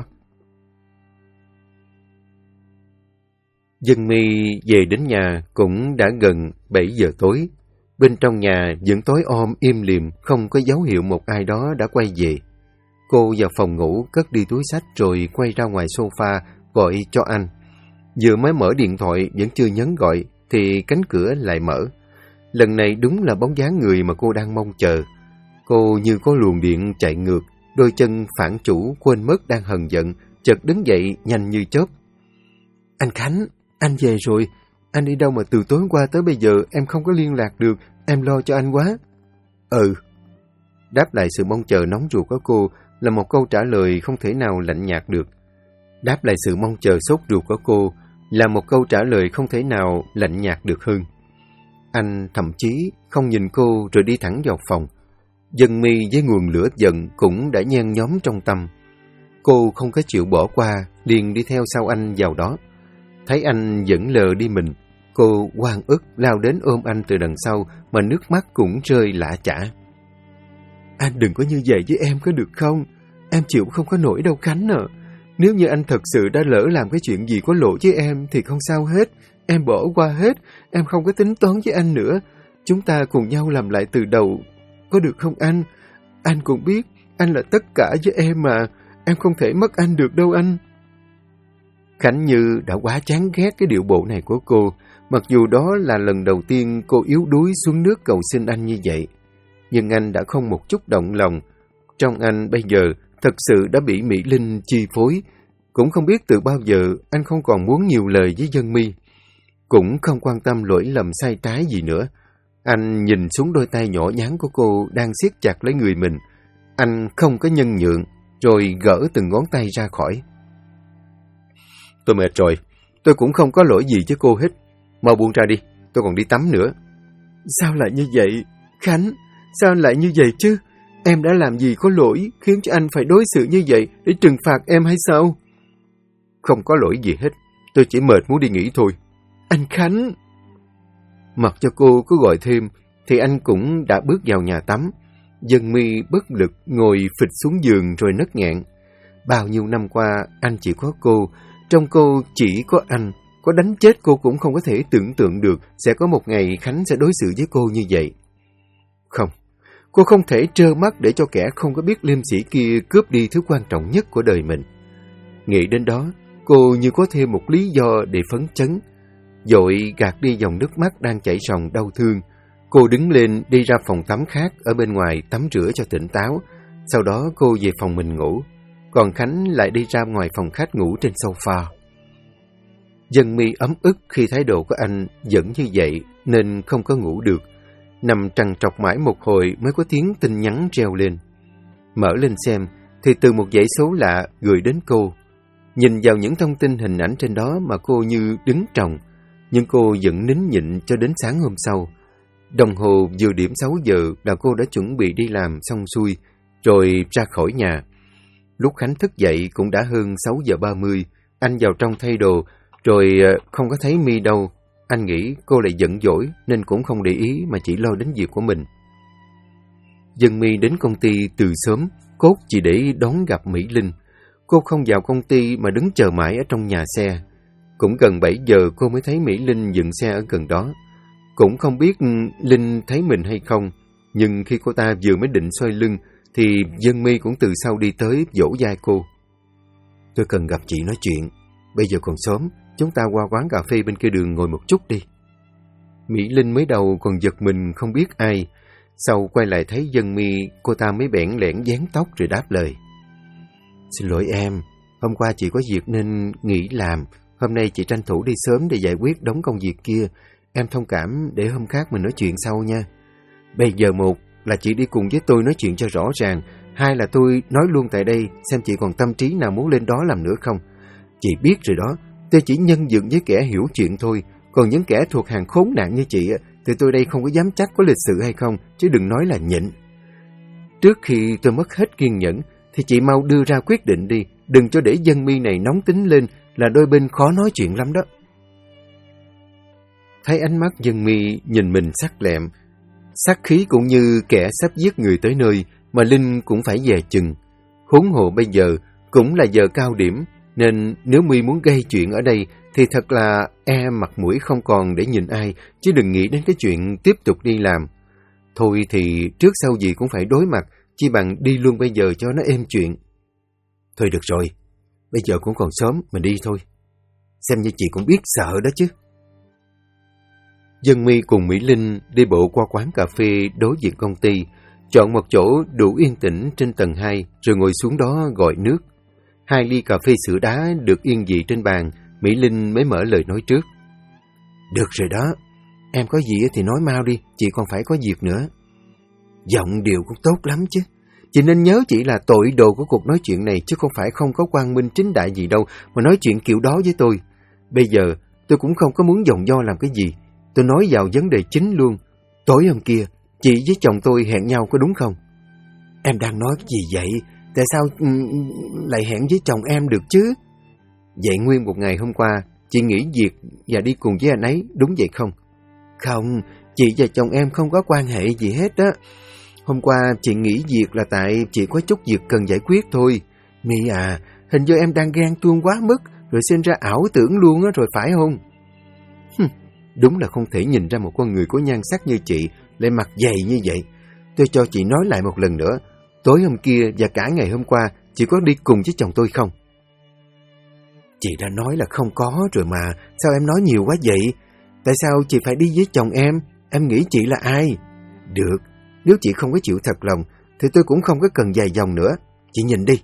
Dân My về đến nhà cũng đã gần 7 giờ tối. Bên trong nhà vẫn tối om im lìm, không có dấu hiệu một ai đó đã quay về. Cô vào phòng ngủ cất đi túi xách rồi quay ra ngoài sofa gọi cho anh. Vừa mới mở điện thoại vẫn chưa nhấn gọi thì cánh cửa lại mở. Lần này đúng là bóng dáng người mà cô đang mong chờ. Cô như có luồng điện chạy ngược, đôi chân phản chủ quên mất đang hờn giận, chợt đứng dậy nhanh như chớp. Anh Khánh, anh về rồi. Anh đi đâu mà từ tối qua tới bây giờ em không có liên lạc được, em lo cho anh quá. Ừ. Đáp lại sự mong chờ nóng ruột của cô là một câu trả lời không thể nào lạnh nhạt được. Đáp lại sự mong chờ sốt ruột của cô là một câu trả lời không thể nào lạnh nhạt được hơn. Anh thậm chí không nhìn cô rồi đi thẳng vào phòng. Dân My với nguồn lửa giận cũng đã nhen nhóm trong tâm. Cô không có chịu bỏ qua, liền đi theo sau anh vào đó. Thấy anh vẫn lờ đi mình, cô oan ức lao đến ôm anh từ đằng sau mà nước mắt cũng rơi lã chã. Anh đừng có như vậy với em có được không? Em chịu không có nổi đâu Khánh à. Nếu như anh thật sự đã lỡ làm cái chuyện gì có lỗi với em thì không sao hết. Em bỏ qua hết, em không có tính toán với anh nữa. Chúng ta cùng nhau làm lại từ đầu, có được không anh? Anh cũng biết anh là tất cả với em mà, em không thể mất anh được đâu anh. Khánh Như đã quá chán ghét cái điệu bộ này của cô, mặc dù đó là lần đầu tiên cô yếu đuối xuống nước cầu xin anh như vậy. Nhưng anh đã không một chút động lòng. Trong anh bây giờ thật sự đã bị Mỹ Linh chi phối. Cũng không biết từ bao giờ anh không còn muốn nhiều lời với Dân My. Cũng không quan tâm lỗi lầm sai trái gì nữa. Anh nhìn xuống đôi tay nhỏ nhắn của cô đang siết chặt lấy người mình. Anh không có nhân nhượng, rồi gỡ từng ngón tay ra khỏi. Tôi mệt rồi, tôi cũng không có lỗi gì với cô hết. Mau buông ra đi, tôi còn đi tắm nữa. Sao lại như vậy, Khánh? Sao lại như vậy chứ? Em đã làm gì có lỗi khiến cho anh phải đối xử như vậy để trừng phạt em hay sao? Không có lỗi gì hết, tôi chỉ mệt muốn đi nghỉ thôi. Anh Khánh! Mặc cho cô có gọi thêm, thì anh cũng đã bước vào nhà tắm. Dân My bất lực ngồi phịch xuống giường rồi nấc nghẹn. Bao nhiêu năm qua, anh chỉ có cô. Trong cô chỉ có anh. Có đánh chết cô cũng không có thể tưởng tượng được sẽ có một ngày Khánh sẽ đối xử với cô như vậy. Không, cô không thể trơ mắt để cho kẻ không có biết liêm sĩ kia cướp đi thứ quan trọng nhất của đời mình. Nghĩ đến đó, cô như có thêm một lý do để phấn chấn. Vội gạt đi dòng nước mắt đang chảy ròng đau thương. Cô đứng lên đi ra phòng tắm khác ở bên ngoài tắm rửa cho tỉnh táo. Sau đó cô về phòng mình ngủ. Còn Khánh lại đi ra ngoài phòng khách ngủ trên sofa. Dân My ấm ức khi thái độ của anh vẫn như vậy nên không có ngủ được. Nằm trằn trọc mãi một hồi mới có tiếng tin nhắn reo lên. Mở lên xem thì từ một dãy số lạ gửi đến cô. Nhìn vào những thông tin hình ảnh trên đó mà cô như đứng trồng. Nhưng cô vẫn nín nhịn cho đến sáng hôm sau. Đồng hồ vừa điểm 6 giờ là cô đã chuẩn bị đi làm xong xuôi, rồi ra khỏi nhà. Lúc Khánh thức dậy cũng đã hơn 6 giờ 30, anh vào trong thay đồ, rồi không có thấy My đâu. Anh nghĩ cô lại giận dỗi nên cũng không để ý mà chỉ lo đến việc của mình. Dân My đến công ty từ sớm, cốt chỉ để đón gặp Mỹ Linh. Cô không vào công ty mà đứng chờ mãi ở trong nhà xe. Cũng gần 7 giờ cô mới thấy Mỹ Linh dừng xe ở gần đó. Cũng không biết Linh thấy mình hay không, nhưng khi cô ta vừa mới định xoay lưng, thì Dân My cũng từ sau đi tới vỗ vai cô. Tôi cần gặp chị nói chuyện, bây giờ còn sớm, chúng ta qua quán cà phê bên kia đường ngồi một chút đi. Mỹ Linh mới đầu còn giật mình không biết ai. Sau quay lại thấy Dân My, cô ta mới bẽn lẽn vén tóc rồi đáp lời. Xin lỗi em, hôm qua chị có việc nên nghỉ làm. Hôm nay chị tranh thủ đi sớm để giải quyết đống công việc kia. Em thông cảm, để hôm khác mình nói chuyện sau nha. Bây giờ một là chị đi cùng với tôi nói chuyện cho rõ ràng. Hai là tôi nói luôn tại đây xem chị còn tâm trí nào muốn lên đó làm nữa không. Chị biết rồi đó, tôi chỉ nhân dựng với kẻ hiểu chuyện thôi. Còn những kẻ thuộc hàng khốn nạn như chị thì tôi đây không có dám chắc có lịch sự hay không, chứ đừng nói là nhịn. Trước khi tôi mất hết kiên nhẫn thì chị mau đưa ra quyết định đi. Đừng cho để Dân My này nóng tính lên, là đôi bên khó nói chuyện lắm đó. Thấy ánh mắt Dân My nhìn mình sắc lẹm, sát khí cũng như kẻ sắp giết người tới nơi, mà Linh cũng phải dè chừng. Huống hồ bây giờ cũng là giờ cao điểm, nên nếu My muốn gây chuyện ở đây thì thật là mặt mũi không còn để nhìn ai, chứ đừng nghĩ đến cái chuyện tiếp tục đi làm. Thôi thì trước sau gì cũng phải đối mặt, chi bằng đi luôn bây giờ cho nó êm chuyện. Thôi được rồi, bây giờ cũng còn sớm, mình đi thôi. Xem như chị cũng biết sợ đó chứ. Dân My cùng Mỹ Linh đi bộ qua quán cà phê đối diện công ty, chọn một chỗ đủ yên tĩnh trên tầng 2, rồi ngồi xuống đó gọi nước. 2 ly cà phê sữa đá được yên vị trên bàn, Mỹ Linh mới mở lời nói trước. Được rồi đó, em có gì thì nói mau đi, chị còn phải có việc nữa. Giọng điệu cũng tốt lắm chứ. Chị nên nhớ chị là tội đồ của cuộc nói chuyện này, chứ không phải không có quang minh chính đại gì đâu mà nói chuyện kiểu đó với tôi. Bây giờ tôi cũng không có muốn vòng vo làm cái gì. Tôi nói vào vấn đề chính luôn. Tối hôm kia, chị với chồng tôi hẹn nhau có đúng không? Em đang nói cái gì vậy? Tại sao lại hẹn với chồng em được chứ? Vậy nguyên một ngày hôm qua, chị nghỉ việc và đi cùng với anh ấy, đúng vậy không? Không, chị và chồng em không có quan hệ gì hết á. Hôm qua chị nghỉ việc là tại chị có chút việc cần giải quyết thôi. My à, hình như em đang ghen tuông quá mức, rồi sinh ra ảo tưởng luôn á rồi phải không? Đúng là không thể nhìn ra một con người có nhan sắc như chị lại mặt dày như vậy. Tôi cho chị nói lại một lần nữa. Tối hôm kia và cả ngày hôm qua, chị có đi cùng với chồng tôi không? Chị đã nói là không có rồi mà, sao em nói nhiều quá vậy? Tại sao chị phải đi với chồng em? Em nghĩ chị là ai? Được, nếu chị không có chịu thật lòng, thì tôi cũng không có cần dài dòng nữa. Chị nhìn đi.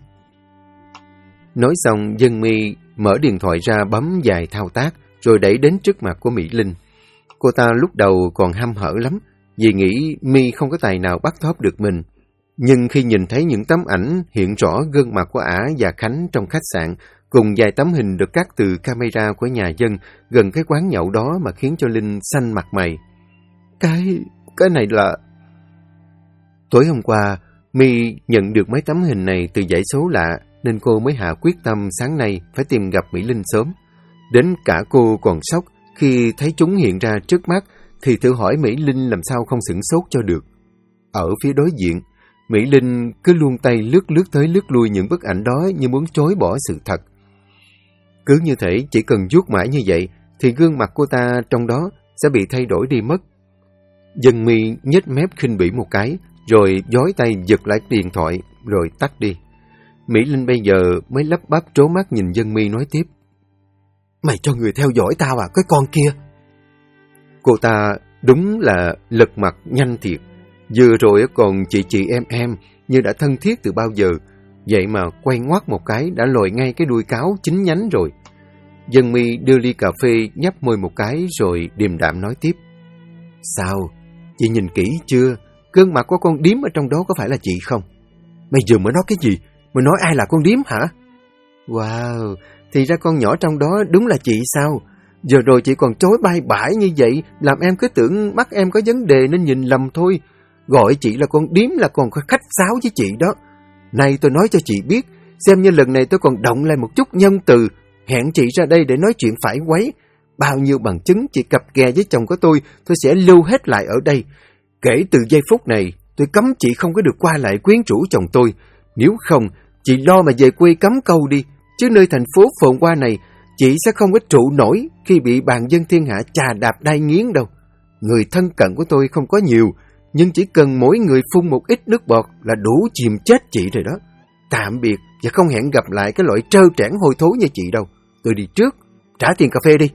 Nói xong, Dân My mở điện thoại ra bấm vài thao tác, rồi đẩy đến trước mặt của Mỹ Linh. Cô ta lúc đầu còn hăm hở lắm, vì nghĩ My không có tài nào bắt thóp được mình. Nhưng khi nhìn thấy những tấm ảnh hiện rõ gương mặt của ả và Khánh trong khách sạn, cùng vài tấm hình được cắt từ camera của nhà dân gần cái quán nhậu đó mà khiến cho Linh xanh mặt mày. Cái này là... Tối hôm qua, My nhận được mấy tấm hình này từ dãy số lạ, nên cô mới hạ quyết tâm sáng nay phải tìm gặp Mỹ Linh sớm. Đến cả cô còn sốc khi thấy chúng hiện ra trước mắt, thì thử hỏi Mỹ Linh làm sao không sửng sốt cho được. Ở phía đối diện, Mỹ Linh cứ luông tay lướt tới lướt lui những bức ảnh đó như muốn chối bỏ sự thật. Cứ như thể chỉ cần vuốt mãi như vậy thì gương mặt cô ta trong đó sẽ bị thay đổi đi mất. Dân My nhếch mép khinh bỉ một cái, rồi giói tay giật lại điện thoại, rồi tắt đi. Mỹ Linh bây giờ mới lắp bắp trố mắt nhìn Dân My nói tiếp. Mày cho người theo dõi tao à, cái con kia? Cô ta đúng là lật mặt nhanh thiệt. Vừa rồi còn chị em như đã thân thiết từ bao giờ. Vậy mà quay ngoắt một cái đã lòi ngay cái đuôi cáo chín nhánh rồi. Dân My đưa ly cà phê nhấp môi một cái rồi điềm đạm nói tiếp. Sao? Chị nhìn kỹ chưa? Gương mặt của con điếm ở trong đó có phải là chị không? Bây giờ mới nói cái gì? Mới nói ai là con điếm hả? Wow, thì ra con nhỏ trong đó đúng là chị sao? Giờ rồi chị còn chối bay bãi như vậy, làm em cứ tưởng mắt em có vấn đề nên nhìn lầm thôi. Gọi chị là con điếm là còn khách sáo với chị đó. Này tôi nói cho chị biết, xem như lần này tôi còn động lại một chút nhân từ, hẹn chị ra đây để nói chuyện phải quấy. Bao nhiêu bằng chứng chị cặp kè với chồng của tôi sẽ lưu hết lại ở đây. Kể từ giây phút này, tôi cấm chị không có được qua lại quyến rũ chồng tôi. Nếu không, chị lo mà về quê cắm câu đi, chứ nơi thành phố phồn hoa này, chị sẽ không có trụ nổi khi bị bàn dân thiên hạ chà đạp đai nghiến đâu. Người thân cận của tôi không có nhiều, nhưng chỉ cần mỗi người phun một ít nước bọt là đủ chìm chết chị rồi đó. Tạm biệt và không hẹn gặp lại cái loại trơ trẽn hôi thối như chị đâu. Tôi đi trước. trả tiền cà phê đi.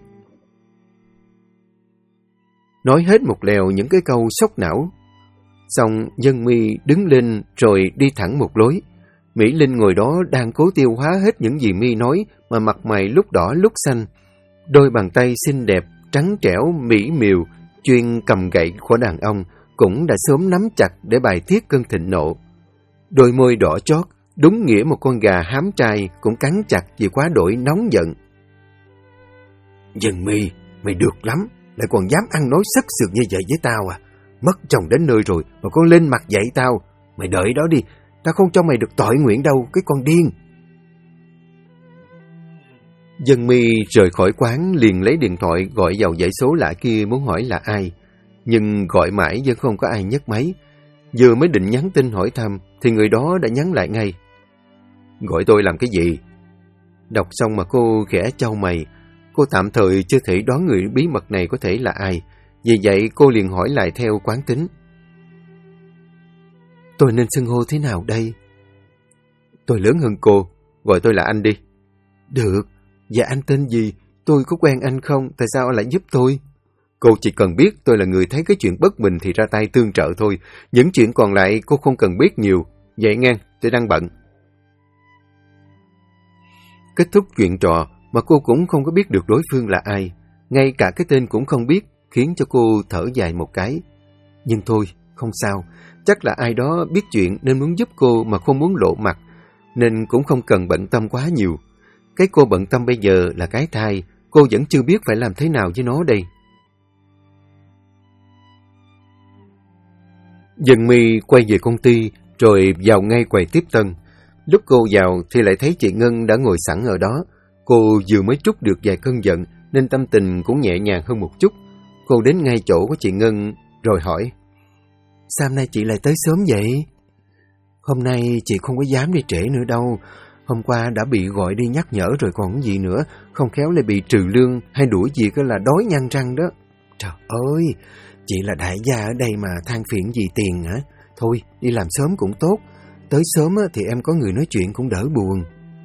Nói hết một lèo những cái câu sốc não. Xong Dân My đứng lên rồi đi thẳng một lối. Mỹ Linh ngồi đó đang cố tiêu hóa hết những gì My nói mà mặt mày lúc đỏ lúc xanh. Đôi bàn tay xinh đẹp, trắng trẻo, mỹ miều, chuyên cầm gậy của đàn ông cũng đã sớm nắm chặt để bài tiết cơn thịnh nộ. Đôi môi đỏ chót, đúng nghĩa một con gà hám trai cũng cắn chặt vì quá đỗi nóng giận. Dân My, mày được lắm, lại còn dám ăn nói sất sượt như vậy với tao à? Mất chồng đến nơi rồi mà con lên mặt dạy tao. Mày đợi đó đi, tao không cho mày được tội nguyện đâu, cái con điên. Dân My rời khỏi quán liền lấy điện thoại gọi vào dãy số lạ kia muốn hỏi là ai. Nhưng gọi mãi vẫn không có ai nhấc máy. Vừa mới định nhắn tin hỏi thăm thì người đó đã nhắn lại ngay. Gọi tôi làm cái gì? Đọc xong mà cô khẽ chau mày. Cô tạm thời chưa thể đoán người bí mật này có thể là ai. Vì vậy cô liền hỏi lại theo quán tính. Tôi nên xưng hô thế nào đây? Tôi lớn hơn cô, gọi tôi là anh đi. Được, và anh tên gì? Tôi có quen anh không? Tại sao anh lại giúp tôi? Cô chỉ cần biết tôi là người thấy cái chuyện bất bình thì ra tay tương trợ thôi. Những chuyện còn lại cô không cần biết nhiều. Vậy ngang, tôi đang bận. Kết thúc chuyện trò mà cô cũng không có biết được đối phương là ai. Ngay cả cái tên cũng không biết, khiến cho cô thở dài một cái. Nhưng thôi, không sao. Chắc là ai đó biết chuyện nên muốn giúp cô mà không muốn lộ mặt, nên cũng không cần bận tâm quá nhiều. Cái cô bận tâm bây giờ là cái thai, cô vẫn chưa biết phải làm thế nào với nó đây. Dân My quay về công ty rồi vào ngay quầy tiếp tân. Lúc cô vào thì lại thấy chị Ngân đã ngồi sẵn ở đó. Cô vừa mới trút được vài cơn giận nên tâm tình cũng nhẹ nhàng hơn một chút. Cô đến ngay chỗ của chị Ngân rồi hỏi. Sao hôm nay chị lại tới sớm vậy? Hôm nay chị không có dám đi trễ nữa đâu. Hôm qua đã bị gọi đi nhắc nhở rồi còn gì nữa. Không khéo lại bị trừ lương hay đuổi việc là đói nhăn răng đó. Trời ơi, chị là đại gia ở đây mà than phiền gì tiền hả? Thôi, đi làm sớm cũng tốt. Tới sớm thì em có người nói chuyện cũng đỡ buồn.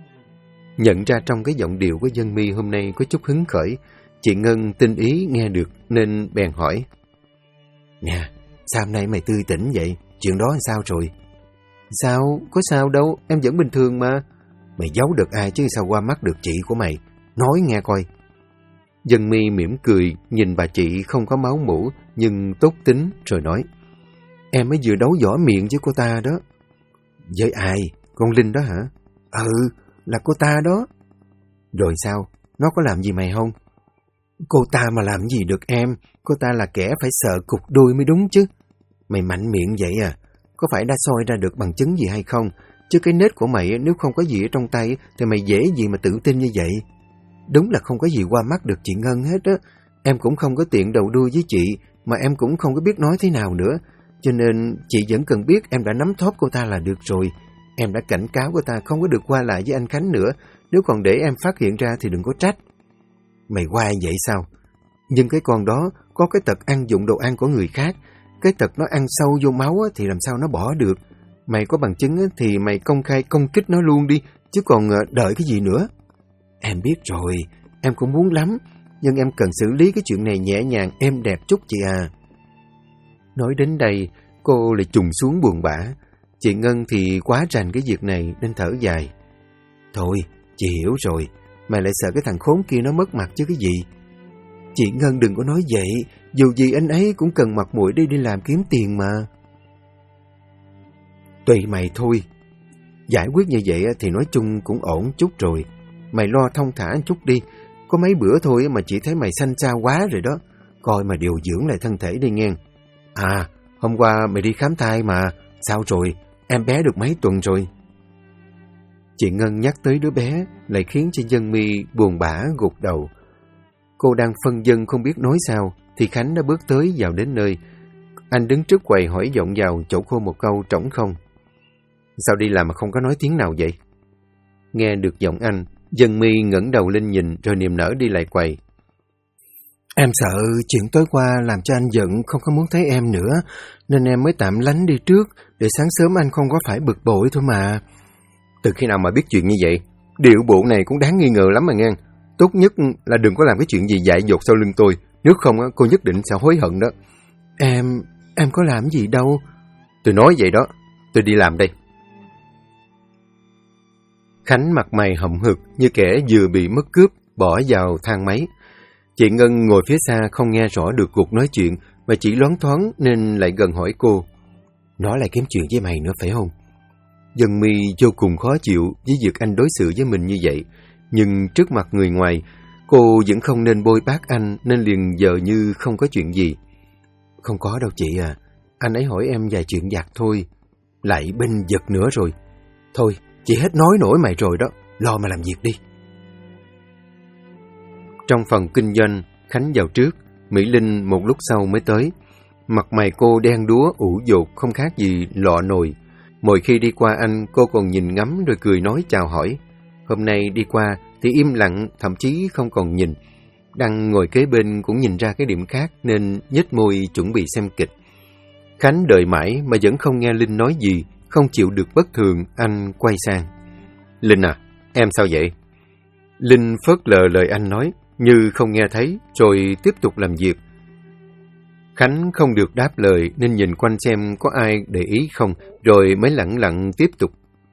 Nhận ra trong cái giọng điệu của Dân My hôm nay có chút hứng khởi, chị Ngân tinh ý nghe được nên bèn hỏi. Nè, sao hôm nay mày tươi tỉnh vậy? Chuyện đó làm sao rồi? Sao? Có sao đâu, em vẫn bình thường mà. Mày giấu được ai chứ sao qua mắt được chị của mày? Nói nghe coi. Dân My mỉm cười, nhìn bà chị không có máu mủ nhưng tốt tính rồi nói. Em mới vừa đấu võ miệng với cô ta đó. Với ai? Con Linh đó hả? Ừ, là cô ta đó. Rồi sao? Nó có làm gì mày không? Cô ta mà làm gì được em? Cô ta là kẻ phải sợ cục đuôi mới đúng chứ. Mày mạnh miệng vậy à? Có phải đã soi ra được bằng chứng gì hay không? Chứ cái nết của mày nếu không có gì ở trong tay thì mày dễ gì mà tự tin như vậy. Đúng là không có gì qua mắt được chị Ngân hết á. Em cũng không có tiện đầu đuôi với chị, mà em cũng không có biết nói thế nào nữa. Cho nên chị vẫn cần biết em đã nắm thóp cô ta là được rồi. Em đã cảnh cáo cô ta không có được qua lại với anh Khánh nữa. Nếu còn để em phát hiện ra thì đừng có trách. Mày qua vậy sao? Nhưng cái con đó có cái tật ăn dụng đồ ăn của người khác. Cái tật nó ăn sâu vô máu thì làm sao nó bỏ được. Mày có bằng chứng thì mày công khai công kích nó luôn đi, chứ còn đợi cái gì nữa. Em biết rồi, em cũng muốn lắm, nhưng em cần xử lý cái chuyện này nhẹ nhàng, êm đẹp chút chị à. Nói đến đây, cô lại trùng xuống buồn bã. Chị Ngân thì quá rành cái việc này nên thở dài. Thôi, chị hiểu rồi, mày lại sợ cái thằng khốn kia nó mất mặt chứ cái gì. Chị Ngân đừng có nói vậy, dù gì anh ấy cũng cần mặt mũi đi làm kiếm tiền mà. Tùy mày thôi, giải quyết như vậy thì nói chung cũng ổn chút rồi. Mày lo thong thả chút đi, có mấy bữa thôi mà chị thấy mày xanh xao quá rồi đó. Coi mà điều dưỡng lại thân thể đi nghe. À, hôm qua mày đi khám thai mà, sao rồi, em bé được mấy tuần rồi? Chị Ngân nhắc tới đứa bé lại khiến cho Dân My buồn bã gục đầu. Cô đang phân vân không biết nói sao thì Khánh đã bước tới vào đến nơi. Anh đứng trước quầy hỏi vọng vào chỗ cô một câu trống không. Sao đi làm mà không có nói tiếng nào vậy? Nghe được giọng anh, Dân My ngẩng đầu lên nhìn rồi niềm nở đi lại quầy. Em sợ chuyện tối qua làm cho anh giận không có muốn thấy em nữa, nên em mới tạm lánh đi trước để sáng sớm anh không có phải bực bội thôi mà. Từ khi nào mà biết chuyện như vậy? Điệu bộ này cũng đáng nghi ngờ lắm mà nghe. Tốt nhất là đừng có làm cái chuyện gì dại dột sau lưng tôi. Nếu không cô nhất định sẽ hối hận đó. Em có làm gì đâu. Tôi nói vậy đó. Tôi đi làm đây. Khánh mặt mày hậm hực như kẻ vừa bị mất cướp, bỏ vào thang máy. Chị Ngân ngồi phía xa không nghe rõ được cuộc nói chuyện, mà chỉ loáng thoáng nên lại gần hỏi cô. Nó lại kiếm chuyện với mày nữa phải không? Dân My vô cùng khó chịu với việc anh đối xử với mình như vậy, nhưng trước mặt người ngoài, cô vẫn không nên bôi bác anh nên liền vờ như không có chuyện gì. Không có đâu chị à, anh ấy hỏi em vài chuyện vặt thôi. Lại bên giật nữa rồi. Thôi, chị hết nói nổi mày rồi đó, lo mà làm việc đi. Trong phòng kinh doanh, Khánh vào trước, Mỹ Linh một lúc sau mới tới. Mặt mày cô đen đúa, ủ dột, không khác gì lọ nồi. Mỗi khi đi qua anh, cô còn nhìn ngắm rồi cười nói chào hỏi. Hôm nay đi qua thì im lặng, thậm chí không còn nhìn. Đăng ngồi kế bên cũng nhìn ra cái điểm khác nên nhếch môi chuẩn bị xem kịch. Khánh đợi mãi mà vẫn không nghe Linh nói gì, không chịu được bất thường, anh quay sang. Linh à, em sao vậy? Linh phớt lờ lời anh nói, như không nghe thấy, rồi tiếp tục làm việc. Khánh không được đáp lời nên nhìn quanh xem có ai để ý không, rồi mới lẳng lặng tiếp tục.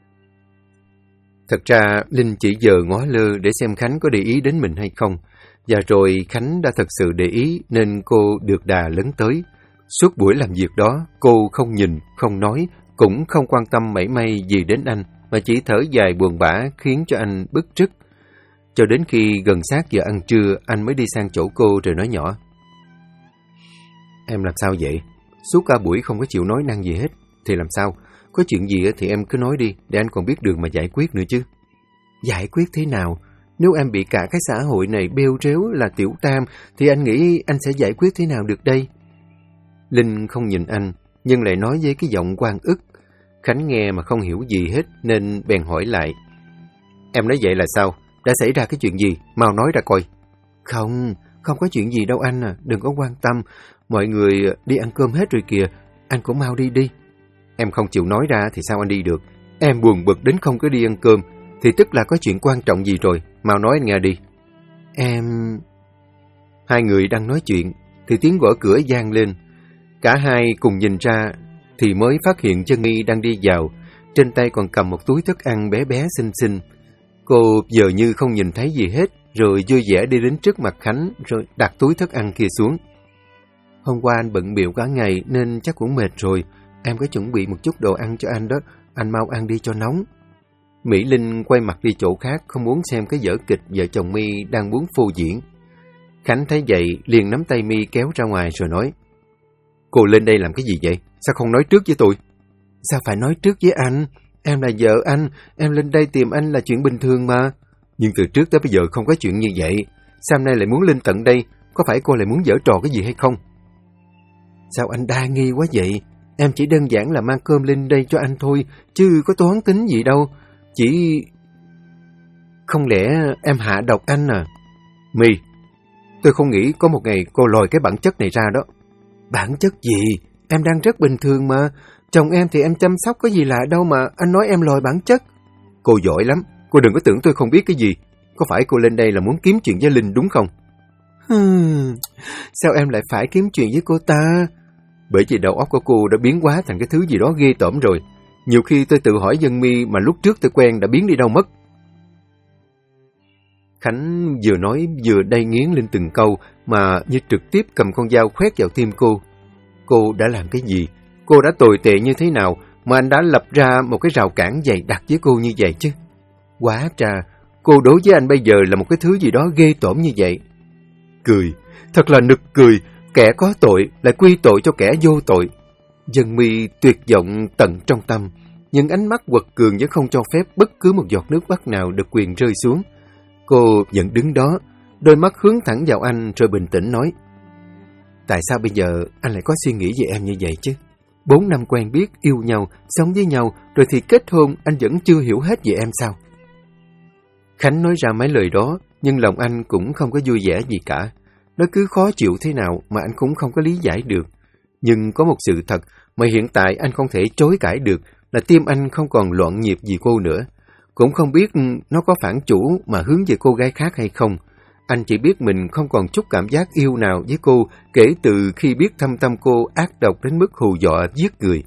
Thật ra, Linh chỉ giờ ngó lơ để xem Khánh có để ý đến mình hay không. Và rồi Khánh đã thật sự để ý nên cô được đà lấn tới. Suốt buổi làm việc đó, cô không nhìn, không nói, cũng không quan tâm mảy may gì đến anh, mà chỉ thở dài buồn bã khiến cho anh bức rứt. Cho đến khi gần sát giờ ăn trưa, anh mới đi sang chỗ cô rồi nói nhỏ. Em làm sao vậy? Suốt cả buổi không có chịu nói năng gì hết. Thì làm sao? Có chuyện gì thì em cứ nói đi, để anh còn biết đường mà giải quyết nữa chứ. Giải quyết thế nào? Nếu em bị cả cái xã hội này bêu rếu là tiểu tam, thì anh nghĩ anh sẽ giải quyết thế nào được đây? Linh không nhìn anh, nhưng lại nói với cái giọng oan ức. Khánh nghe mà không hiểu gì hết, nên bèn hỏi lại. Em nói vậy là sao? Đã xảy ra cái chuyện gì? Mau nói ra coi. Không có chuyện gì đâu anh à, đừng có quan tâm. Mọi người đi ăn cơm hết rồi kìa, anh cũng mau đi đi. Em không chịu nói ra thì sao anh đi được? Em buồn bực đến không có đi ăn cơm, thì tức là có chuyện quan trọng gì rồi, mau nói anh nghe đi. Hai người đang nói chuyện, thì tiếng gõ cửa vang lên. Cả hai cùng nhìn ra, thì mới phát hiện chân My đang đi vào, trên tay còn cầm một túi thức ăn bé bé xinh xinh. Cô giờ như không nhìn thấy gì hết, rồi vui vẻ đi đến trước mặt Khánh, rồi đặt túi thức ăn kia xuống. Hôm qua anh bận bịu cả ngày nên chắc cũng mệt rồi, em có chuẩn bị một chút đồ ăn cho anh đó, anh mau ăn đi cho nóng. Mỹ Linh quay mặt đi chỗ khác, không muốn xem cái vở kịch vợ chồng My đang muốn phô diễn. Khánh thấy vậy, liền nắm tay My kéo ra ngoài rồi nói. Cô lên đây làm cái gì vậy? Sao không nói trước với tôi? Sao phải nói trước với anh? Em là vợ anh, em lên đây tìm anh là chuyện bình thường mà. Nhưng từ trước tới bây giờ không có chuyện như vậy. Sao hôm nay lại muốn lên tận đây? Có phải cô lại muốn giở trò cái gì hay không? Sao anh đa nghi quá vậy? Em chỉ đơn giản là mang cơm lên đây cho anh thôi, chứ có toán tính gì đâu. Chỉ... Không lẽ em hạ độc anh à? My, tôi không nghĩ có một ngày cô lòi cái bản chất này ra đó. Bản chất gì? Em đang rất bình thường mà. Chồng em thì em chăm sóc có gì lạ đâu mà anh nói em lòi bản chất. Cô giỏi lắm, cô đừng có tưởng tôi không biết cái gì. Có phải cô lên đây là muốn kiếm chuyện với Linh đúng không? Sao em lại phải kiếm chuyện với cô ta? Bởi vì đầu óc của cô đã biến hóa thành cái thứ gì đó ghê tởm rồi. Nhiều khi tôi tự hỏi Dân My mà lúc trước tôi quen đã biến đi đâu mất. Khánh vừa nói vừa đay nghiến lên từng câu mà như trực tiếp cầm con dao khoét vào tim cô. Cô đã làm cái gì? Cô đã tồi tệ như thế nào mà anh đã lập ra một cái rào cản dày đặc với cô như vậy chứ? Hóa ra, cô đối với anh bây giờ là một cái thứ gì đó ghê tởm như vậy. Cười, thật là nực cười, kẻ có tội lại quy tội cho kẻ vô tội. Dân My tuyệt vọng tận trong tâm, nhưng ánh mắt quật cường vẫn không cho phép bất cứ một giọt nước mắt nào được quyền rơi xuống. Cô vẫn đứng đó, đôi mắt hướng thẳng vào anh rồi bình tĩnh nói. Tại sao bây giờ anh lại có suy nghĩ về em như vậy chứ? 4 năm quen biết, yêu nhau, sống với nhau, rồi thì kết hôn, anh vẫn chưa hiểu hết về em sao? Khánh nói ra mấy lời đó, nhưng lòng anh cũng không có vui vẻ gì cả. Nó cứ khó chịu thế nào mà anh cũng không có lý giải được. Nhưng có một sự thật mà hiện tại anh không thể chối cãi được là tim anh không còn loạn nhịp vì cô nữa. Cũng không biết nó có phản chủ mà hướng về cô gái khác hay không. Anh chỉ biết mình không còn chút cảm giác yêu nào với cô kể từ khi biết thâm tâm cô ác độc đến mức hù dọa giết người.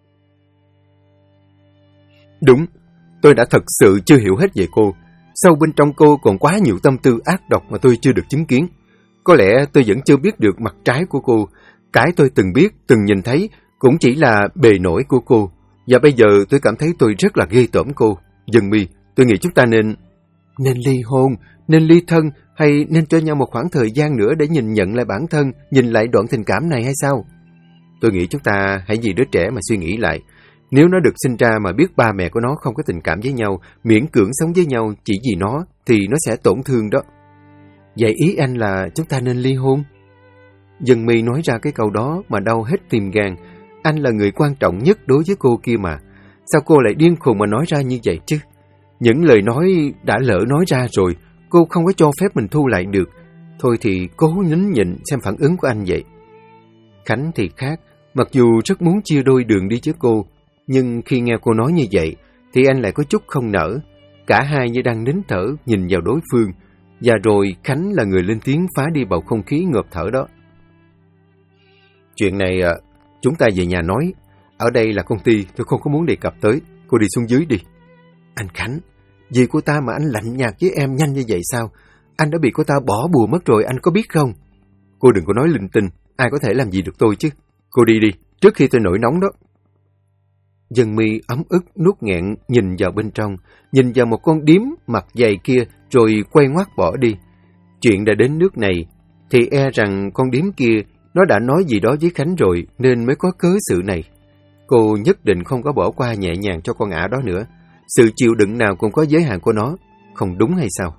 Đúng, tôi đã thật sự chưa hiểu hết về cô. Sâu bên trong cô còn quá nhiều tâm tư ác độc mà tôi chưa được chứng kiến. Có lẽ tôi vẫn chưa biết được mặt trái của cô. Cái tôi từng biết, từng nhìn thấy cũng chỉ là bề nổi của cô. Và bây giờ tôi cảm thấy tôi rất là ghê tởm cô. Dân Mi, tôi nghĩ chúng ta nên ly hôn, nên ly thân, hay nên cho nhau một khoảng thời gian nữa để nhìn nhận lại bản thân, nhìn lại đoạn tình cảm này hay sao? Tôi nghĩ chúng ta hãy vì đứa trẻ mà suy nghĩ lại. Nếu nó được sinh ra mà biết ba mẹ của nó không có tình cảm với nhau, miễn cưỡng sống với nhau chỉ vì nó, thì nó sẽ tổn thương đó. Vậy ý anh là chúng ta nên ly hôn? Dân Mi nói ra cái câu đó mà đau hết tim gan. Anh là người quan trọng nhất đối với cô kia mà. Sao cô lại điên khùng mà nói ra như vậy chứ? Những lời nói đã lỡ nói ra rồi, cô không có cho phép mình thu lại được. Thôi thì cố nín nhịn xem phản ứng của anh vậy. Khánh thì khác, mặc dù rất muốn chia đôi đường đi với cô, nhưng khi nghe cô nói như vậy, thì anh lại có chút không nỡ. Cả hai như đang nín thở nhìn vào đối phương, và rồi Khánh là người lên tiếng phá đi bầu không khí ngộp thở đó. Chuyện này chúng ta về nhà nói. Ở đây là công ty, tôi không có muốn đề cập tới. Cô đi xuống dưới đi. Anh Khánh, vì cô ta mà anh lạnh nhạt với em nhanh như vậy sao? Anh đã bị cô ta bỏ bùa mất rồi, anh có biết không? Cô đừng có nói linh tinh, ai có thể làm gì được tôi chứ. Cô đi đi, trước khi tôi nổi nóng đó. Dân Mi ấm ức nuốt nghẹn nhìn vào bên trong, nhìn vào một con điếm mặt dày kia rồi quay ngoắt bỏ đi. Chuyện đã đến nước này, thì e rằng con điếm kia nó đã nói gì đó với Khánh rồi nên mới có cớ sự này. Cô nhất định không có bỏ qua nhẹ nhàng cho con ả đó nữa. Sự chịu đựng nào cũng có giới hạn của nó, không đúng hay sao?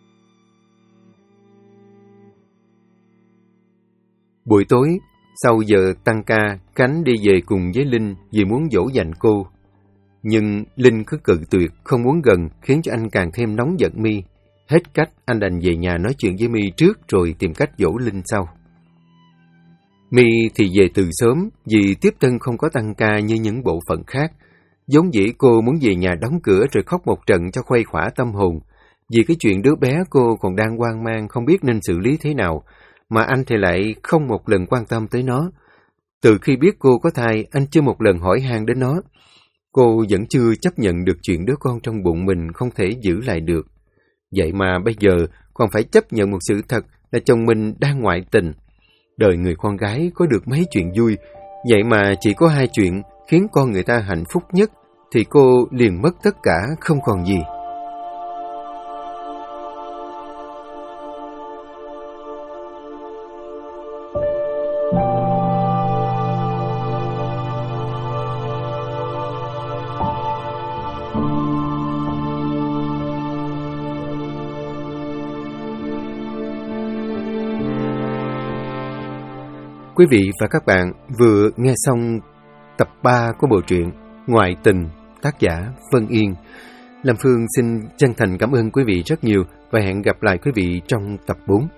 Buổi tối, sau giờ tăng ca, Khánh đi về cùng với Linh vì muốn dỗ dành cô. Nhưng Linh cứ cự tuyệt, không muốn gần, khiến cho anh càng thêm nóng giận Mi. Hết cách, anh đành về nhà nói chuyện với Mi trước rồi tìm cách dỗ Linh sau. Mi thì về từ sớm vì tiếp tân không có tăng ca như những bộ phận khác. Giống dĩ cô muốn về nhà đóng cửa rồi khóc một trận cho khuây khỏa tâm hồn. Vì cái chuyện đứa bé cô còn đang hoang mang không biết nên xử lý thế nào, mà anh thì lại không một lần quan tâm tới nó. Từ khi biết cô có thai, anh chưa một lần hỏi han đến nó. Cô vẫn chưa chấp nhận được chuyện đứa con trong bụng mình không thể giữ lại được. Vậy mà bây giờ còn phải chấp nhận một sự thật là chồng mình đang ngoại tình. Đời người con gái có được mấy chuyện vui, vậy mà chỉ có 2 chuyện khiến con người ta hạnh phúc nhất, thì cô liền mất tất cả không còn gì. Quý vị và các bạn vừa nghe xong tập 3 của bộ truyện Ngoại tình, tác giả Vân Yên. Lâm Phương xin chân thành cảm ơn quý vị rất nhiều và hẹn gặp lại quý vị trong tập 4.